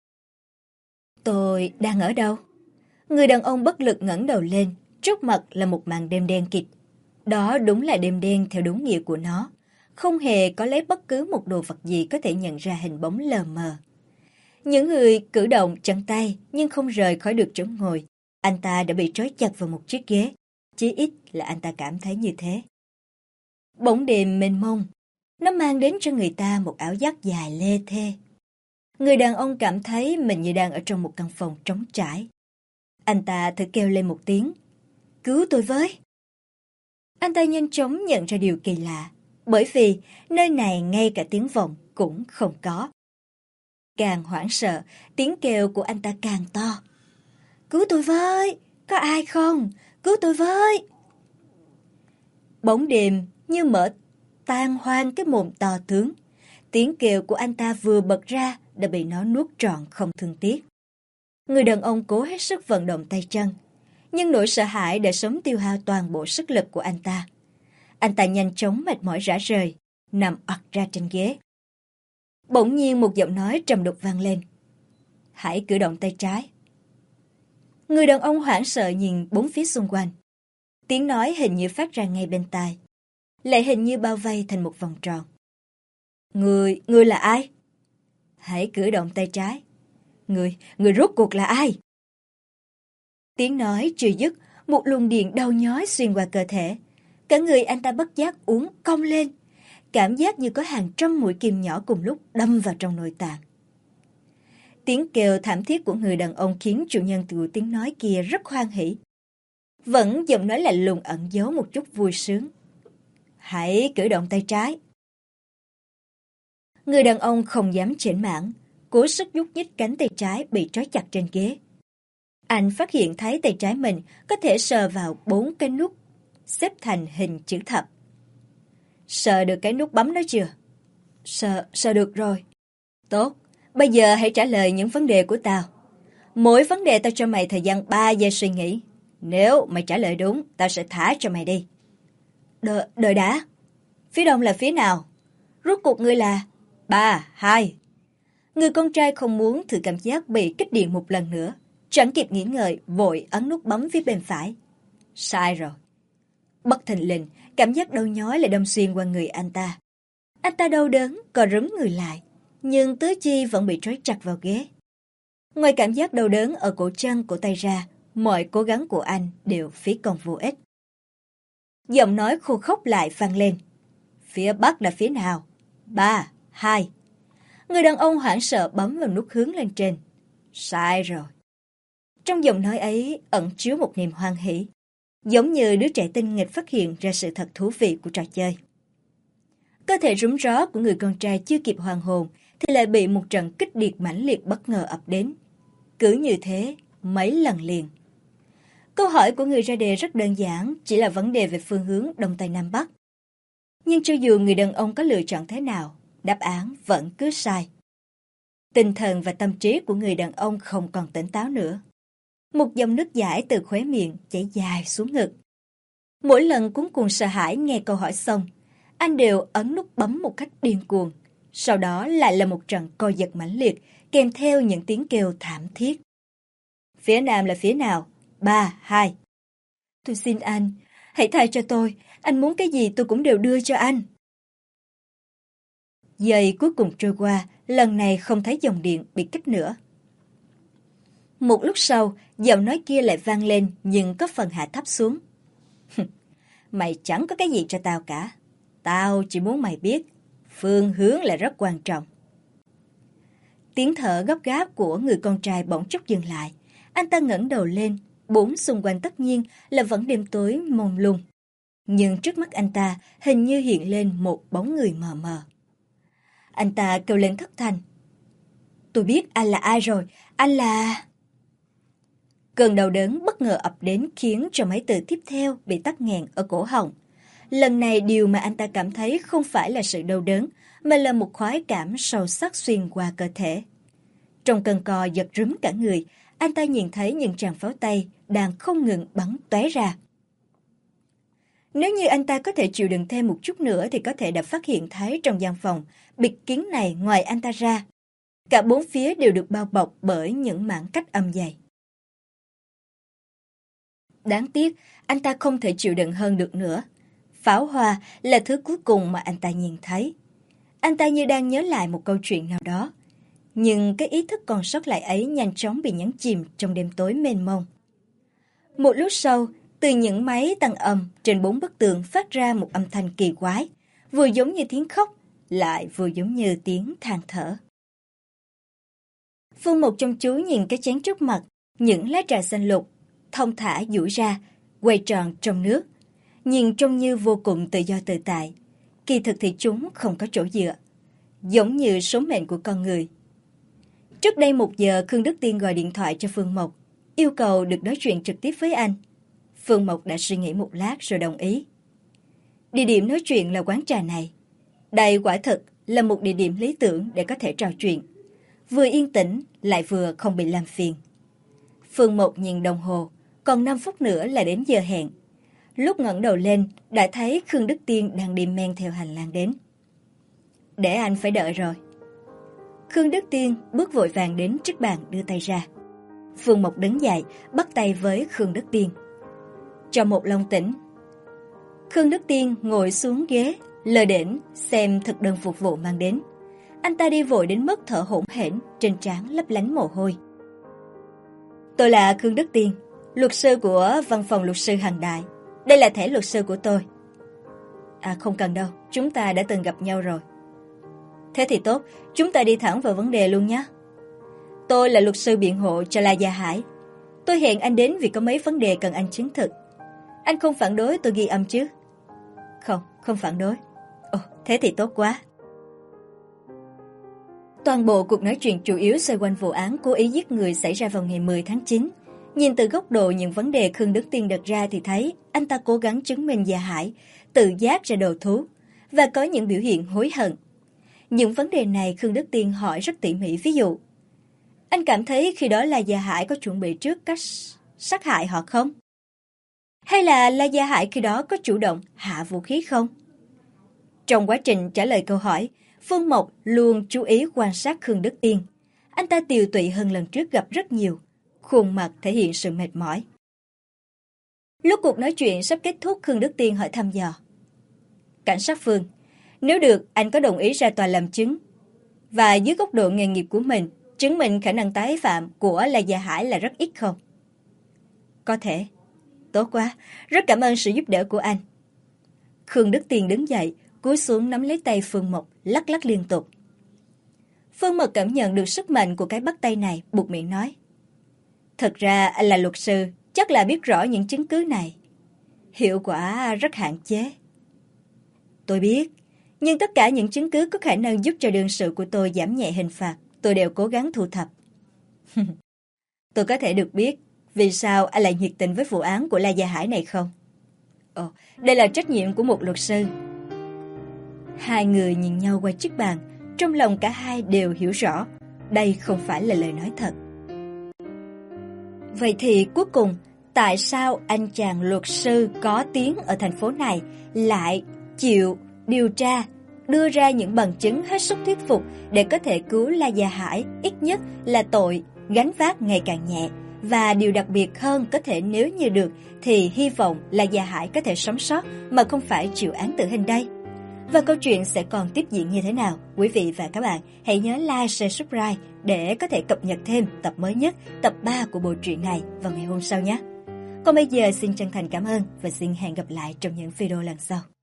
Tôi đang ở đâu? Người đàn ông bất lực ngẩng đầu lên, trước mặt là một màn đêm đen kịt. Đó đúng là đêm đen theo đúng nghĩa của nó. Không hề có lấy bất cứ một đồ vật gì có thể nhận ra hình bóng lờ mờ. Những người cử động chân tay nhưng không rời khỏi được chỗ ngồi. Anh ta đã bị trói chặt vào một chiếc ghế. Chí ít là anh ta cảm thấy như thế. Bóng đêm mênh mông, nó mang đến cho người ta một ảo giác dài lê thê. Người đàn ông cảm thấy mình như đang ở trong một căn phòng trống trải. Anh ta thử kêu lên một tiếng: Cứu tôi với! Anh ta nhanh chóng nhận ra điều kỳ lạ, bởi vì nơi này ngay cả tiếng vọng cũng không có. Càng hoảng sợ, tiếng kêu của anh ta càng to. Cứu tôi với! Có ai không? Cứu tôi với! Bóng đêm như mở tan hoang cái mồm to tướng. Tiếng kêu của anh ta vừa bật ra đã bị nó nuốt trọn không thương tiếc. Người đàn ông cố hết sức vận động tay chân, nhưng nỗi sợ hãi đã sớm tiêu hao toàn bộ sức lực của anh ta. Anh ta nhanh chóng mệt mỏi rã rời, nằm ặt ra trên ghế. Bỗng nhiên một giọng nói trầm đục vang lên. Hãy cử động tay trái. Người đàn ông hoảng sợ nhìn bốn phía xung quanh. Tiếng nói hình như phát ra ngay bên tai, lại hình như bao vây thành một vòng tròn. Người là ai? Hãy cử động tay trái. Người rốt cuộc là ai? Tiếng nói chưa dứt, một luồng điện đau nhói xuyên qua cơ thể. Cả người anh ta bất giác uốn cong lên, cảm giác như có hàng trăm mũi kim nhỏ cùng lúc đâm vào trong nội tạng. Tiếng kêu thảm thiết của người đàn ông khiến chủ nhân của tiếng nói kia rất hoan hỉ. Vẫn giọng nói lạnh lùng ẩn giấu một chút vui sướng. Hãy cử động tay trái. Người đàn ông không dám chểnh mảng, cố sức nhúc nhích cánh tay trái bị trói chặt trên ghế. Anh phát hiện thấy tay trái mình có thể sờ vào 4 cái nút, xếp thành hình chữ thập. Sờ được cái nút bấm đó chưa? Sờ được rồi. Tốt, bây giờ hãy trả lời những vấn đề của tao. Mỗi vấn đề tao cho mày thời gian 3 giây suy nghĩ. Nếu mày trả lời đúng, tao sẽ thả cho mày đi. Đợi đã. Phía đông là phía nào? Rốt cuộc ngươi là 3, 2. Người con trai không muốn thử cảm giác bị kích điện một lần nữa. Chẳng kịp nghĩ ngợi, vội ấn nút bấm phía bên phải. Sai rồi. Bất thình lình, cảm giác đau nhói lại đâm xuyên qua người anh ta. Anh ta đau đớn, co rúm người lại, nhưng tứ chi vẫn bị trói chặt vào ghế. Ngoài cảm giác đau đớn ở cổ chân, cổ tay ra, mọi cố gắng của anh đều phí công vô ích. Giọng nói khô khốc lại vang lên. Phía bắc là phía nào? 3, 2. Người đàn ông hoảng sợ bấm vào nút hướng lên trên. Sai rồi. Trong giọng nói ấy ẩn chứa một niềm hoan hỉ, giống như đứa trẻ tinh nghịch phát hiện ra sự thật thú vị của trò chơi. Cơ thể rúm ró của người con trai chưa kịp hoàn hồn thì lại bị một trận kích điệt mãnh liệt bất ngờ ập đến. Cứ như thế, mấy lần liền. Câu hỏi của người ra đề rất đơn giản, chỉ là vấn đề về phương hướng Đông Tây Nam Bắc. Nhưng cho dù người đàn ông có lựa chọn thế nào, đáp án vẫn cứ sai. Tinh thần và tâm trí của người đàn ông không còn tỉnh táo nữa. Một dòng nước dãi từ khóe miệng chảy dài xuống ngực. Mỗi lần cuống cuồng sợ hãi nghe câu hỏi xong, anh đều ấn nút bấm một cách điên cuồng. Sau đó lại là một trận co giật mãnh liệt, kèm theo những tiếng kêu thảm thiết. Phía nam là phía nào? 3, 2. Tôi xin anh, hãy tha cho tôi. Anh muốn cái gì tôi cũng đều đưa cho anh. Giây cuối cùng trôi qua, lần này không thấy dòng điện bị cắt nữa. Một lúc sau, giọng nói kia lại vang lên nhưng có phần hạ thấp xuống. Mày chẳng có cái gì cho tao cả. Tao chỉ muốn mày biết, phương hướng là rất quan trọng. Tiếng thở gấp gáp của người con trai bỗng chốc dừng lại. Anh ta ngẩng đầu lên, bốn xung quanh tất nhiên là vẫn đêm tối mông lung. Nhưng trước mắt anh ta hình như hiện lên một bóng người mờ mờ. Anh ta kêu lên thất thanh. Tôi biết anh là ai rồi, anh là... Cơn đau đớn bất ngờ ập đến khiến cho mấy từ tiếp theo bị tắc nghẹn ở cổ họng. Lần này điều mà anh ta cảm thấy không phải là sự đau đớn, mà là một khoái cảm sâu sắc xuyên qua cơ thể. Trong cơn co giật rúm cả người, anh ta nhìn thấy những tràng pháo tay đang không ngừng bắn tóe ra. Nếu như anh ta có thể chịu đựng thêm một chút nữa thì có thể đã phát hiện thấy trong gian phòng bịt kín này ngoài anh ta ra. Cả bốn phía đều được bao bọc bởi những mảng cách âm dày. Đáng tiếc, anh ta không thể chịu đựng hơn được nữa. Pháo hoa là thứ cuối cùng mà anh ta nhìn thấy. Anh ta như đang nhớ lại một câu chuyện nào đó. Nhưng cái ý thức còn sót lại ấy nhanh chóng bị nhấn chìm trong đêm tối mênh mông. Một lúc sau, từ những máy tăng âm trên 4 bức tường phát ra một âm thanh kỳ quái, vừa giống như tiếng khóc, lại vừa giống như tiếng than thở. Phương Mộc chăm chú nhìn cái chén trước mặt, những lá trà xanh lục, thong thả duỗi ra, quay tròn trong nước, nhìn trông như vô cùng tự do tự tại. Kỳ thực thì chúng không có chỗ dựa, giống như số mệnh của con người. Trước đây 1 giờ, Khương Đức Tiên gọi điện thoại cho Phương Mộc, yêu cầu được nói chuyện trực tiếp với anh. Phương Mộc đã suy nghĩ một lát rồi đồng ý. Địa điểm nói chuyện là quán trà này. Đây quả thực là một địa điểm lý tưởng để có thể trò chuyện. Vừa yên tĩnh, lại vừa không bị làm phiền. Phương Mộc nhìn đồng hồ, còn 5 phút nữa là đến giờ hẹn. Lúc ngẩng đầu lên, đã thấy Khương Đức Tiên đang đi men theo hành lang đến. Để anh phải đợi rồi. Khương Đức Tiên bước vội vàng đến trước bàn đưa tay ra. Phương Mộc đứng dậy, bắt tay với Khương Đức Tiên. Cho một long tỉnh. Khương Đức Tiên ngồi xuống ghế, lơ đễnh xem thực đơn phục vụ mang đến. Anh ta đi vội đến mức thở hổn hển, trên trán lấp lánh mồ hôi. Tôi là Khương Đức Tiên, luật sư của văn phòng luật sư Hằng Đại. Đây là thẻ luật sư của tôi. À không cần đâu, chúng ta đã từng gặp nhau rồi. Thế thì tốt, chúng ta đi thẳng vào vấn đề luôn nhé. Tôi là luật sư biện hộ cho La Gia Hải. Tôi hẹn anh đến vì có mấy vấn đề cần anh chứng thực. Anh không phản đối tôi ghi âm chứ? Không, không phản đối. Ồ, thế thì tốt quá. Toàn bộ cuộc nói chuyện chủ yếu xoay quanh vụ án cố ý giết người xảy ra vào ngày 10 tháng 9. Nhìn từ góc độ những vấn đề Khương Đức Tiên đặt ra thì thấy anh ta cố gắng chứng minh Gia Hải tự giác ra đầu thú và có những biểu hiện hối hận. Những vấn đề này Khương Đức Tiên hỏi rất tỉ mỉ, ví dụ anh cảm thấy khi đó La Gia Hải có chuẩn bị trước cách sát hại họ không? Hay là La Gia Hải khi đó có chủ động hạ vũ khí không? Trong quá trình trả lời câu hỏi, Phương Mộc luôn chú ý quan sát Khương Đức Tiên. Anh ta tiều tụy hơn lần trước gặp rất nhiều, khuôn mặt thể hiện sự mệt mỏi. Lúc cuộc nói chuyện sắp kết thúc, Khương Đức Tiên hỏi thăm dò. Cảnh sát Phương, nếu được anh có đồng ý ra tòa làm chứng và dưới góc độ nghề nghiệp của mình chứng minh khả năng tái phạm của La Gia Hải là rất ít không? Có thể. Tốt quá, rất cảm ơn sự giúp đỡ của anh. Khương Đức Tiên đứng dậy, cúi xuống nắm lấy tay Phương Mộc, lắc lắc liên tục. Phương Mộc cảm nhận được sức mạnh của cái bắt tay này, buột miệng nói. Thật ra anh là luật sư, chắc là biết rõ những chứng cứ này. Hiệu quả rất hạn chế. Tôi biết, nhưng tất cả những chứng cứ có khả năng giúp cho đương sự của tôi giảm nhẹ hình phạt, tôi đều cố gắng thu thập. Tôi có thể được biết vì sao anh lại nhiệt tình với vụ án của La Gia Hải này không? Ồ, đây là trách nhiệm của một luật sư. Hai người nhìn nhau qua chiếc bàn, trong lòng cả hai đều hiểu rõ, đây không phải là lời nói thật. Vậy thì cuối cùng, tại sao anh chàng luật sư có tiếng ở thành phố này lại chịu điều tra, đưa ra những bằng chứng hết sức thuyết phục để có thể cứu La Gia Hải, ít nhất là tội gánh vác ngày càng nhẹ. Và điều đặc biệt hơn có thể nếu như được thì hy vọng La Gia Hải có thể sống sót mà không phải chịu án tử hình đây. Và câu chuyện sẽ còn tiếp diễn như thế nào? Quý vị và các bạn hãy nhớ like, share, subscribe để có thể cập nhật thêm tập mới nhất, tập 3 của bộ truyện này vào ngày hôm sau nhé. Còn bây giờ xin chân thành cảm ơn và xin hẹn gặp lại trong những video lần sau.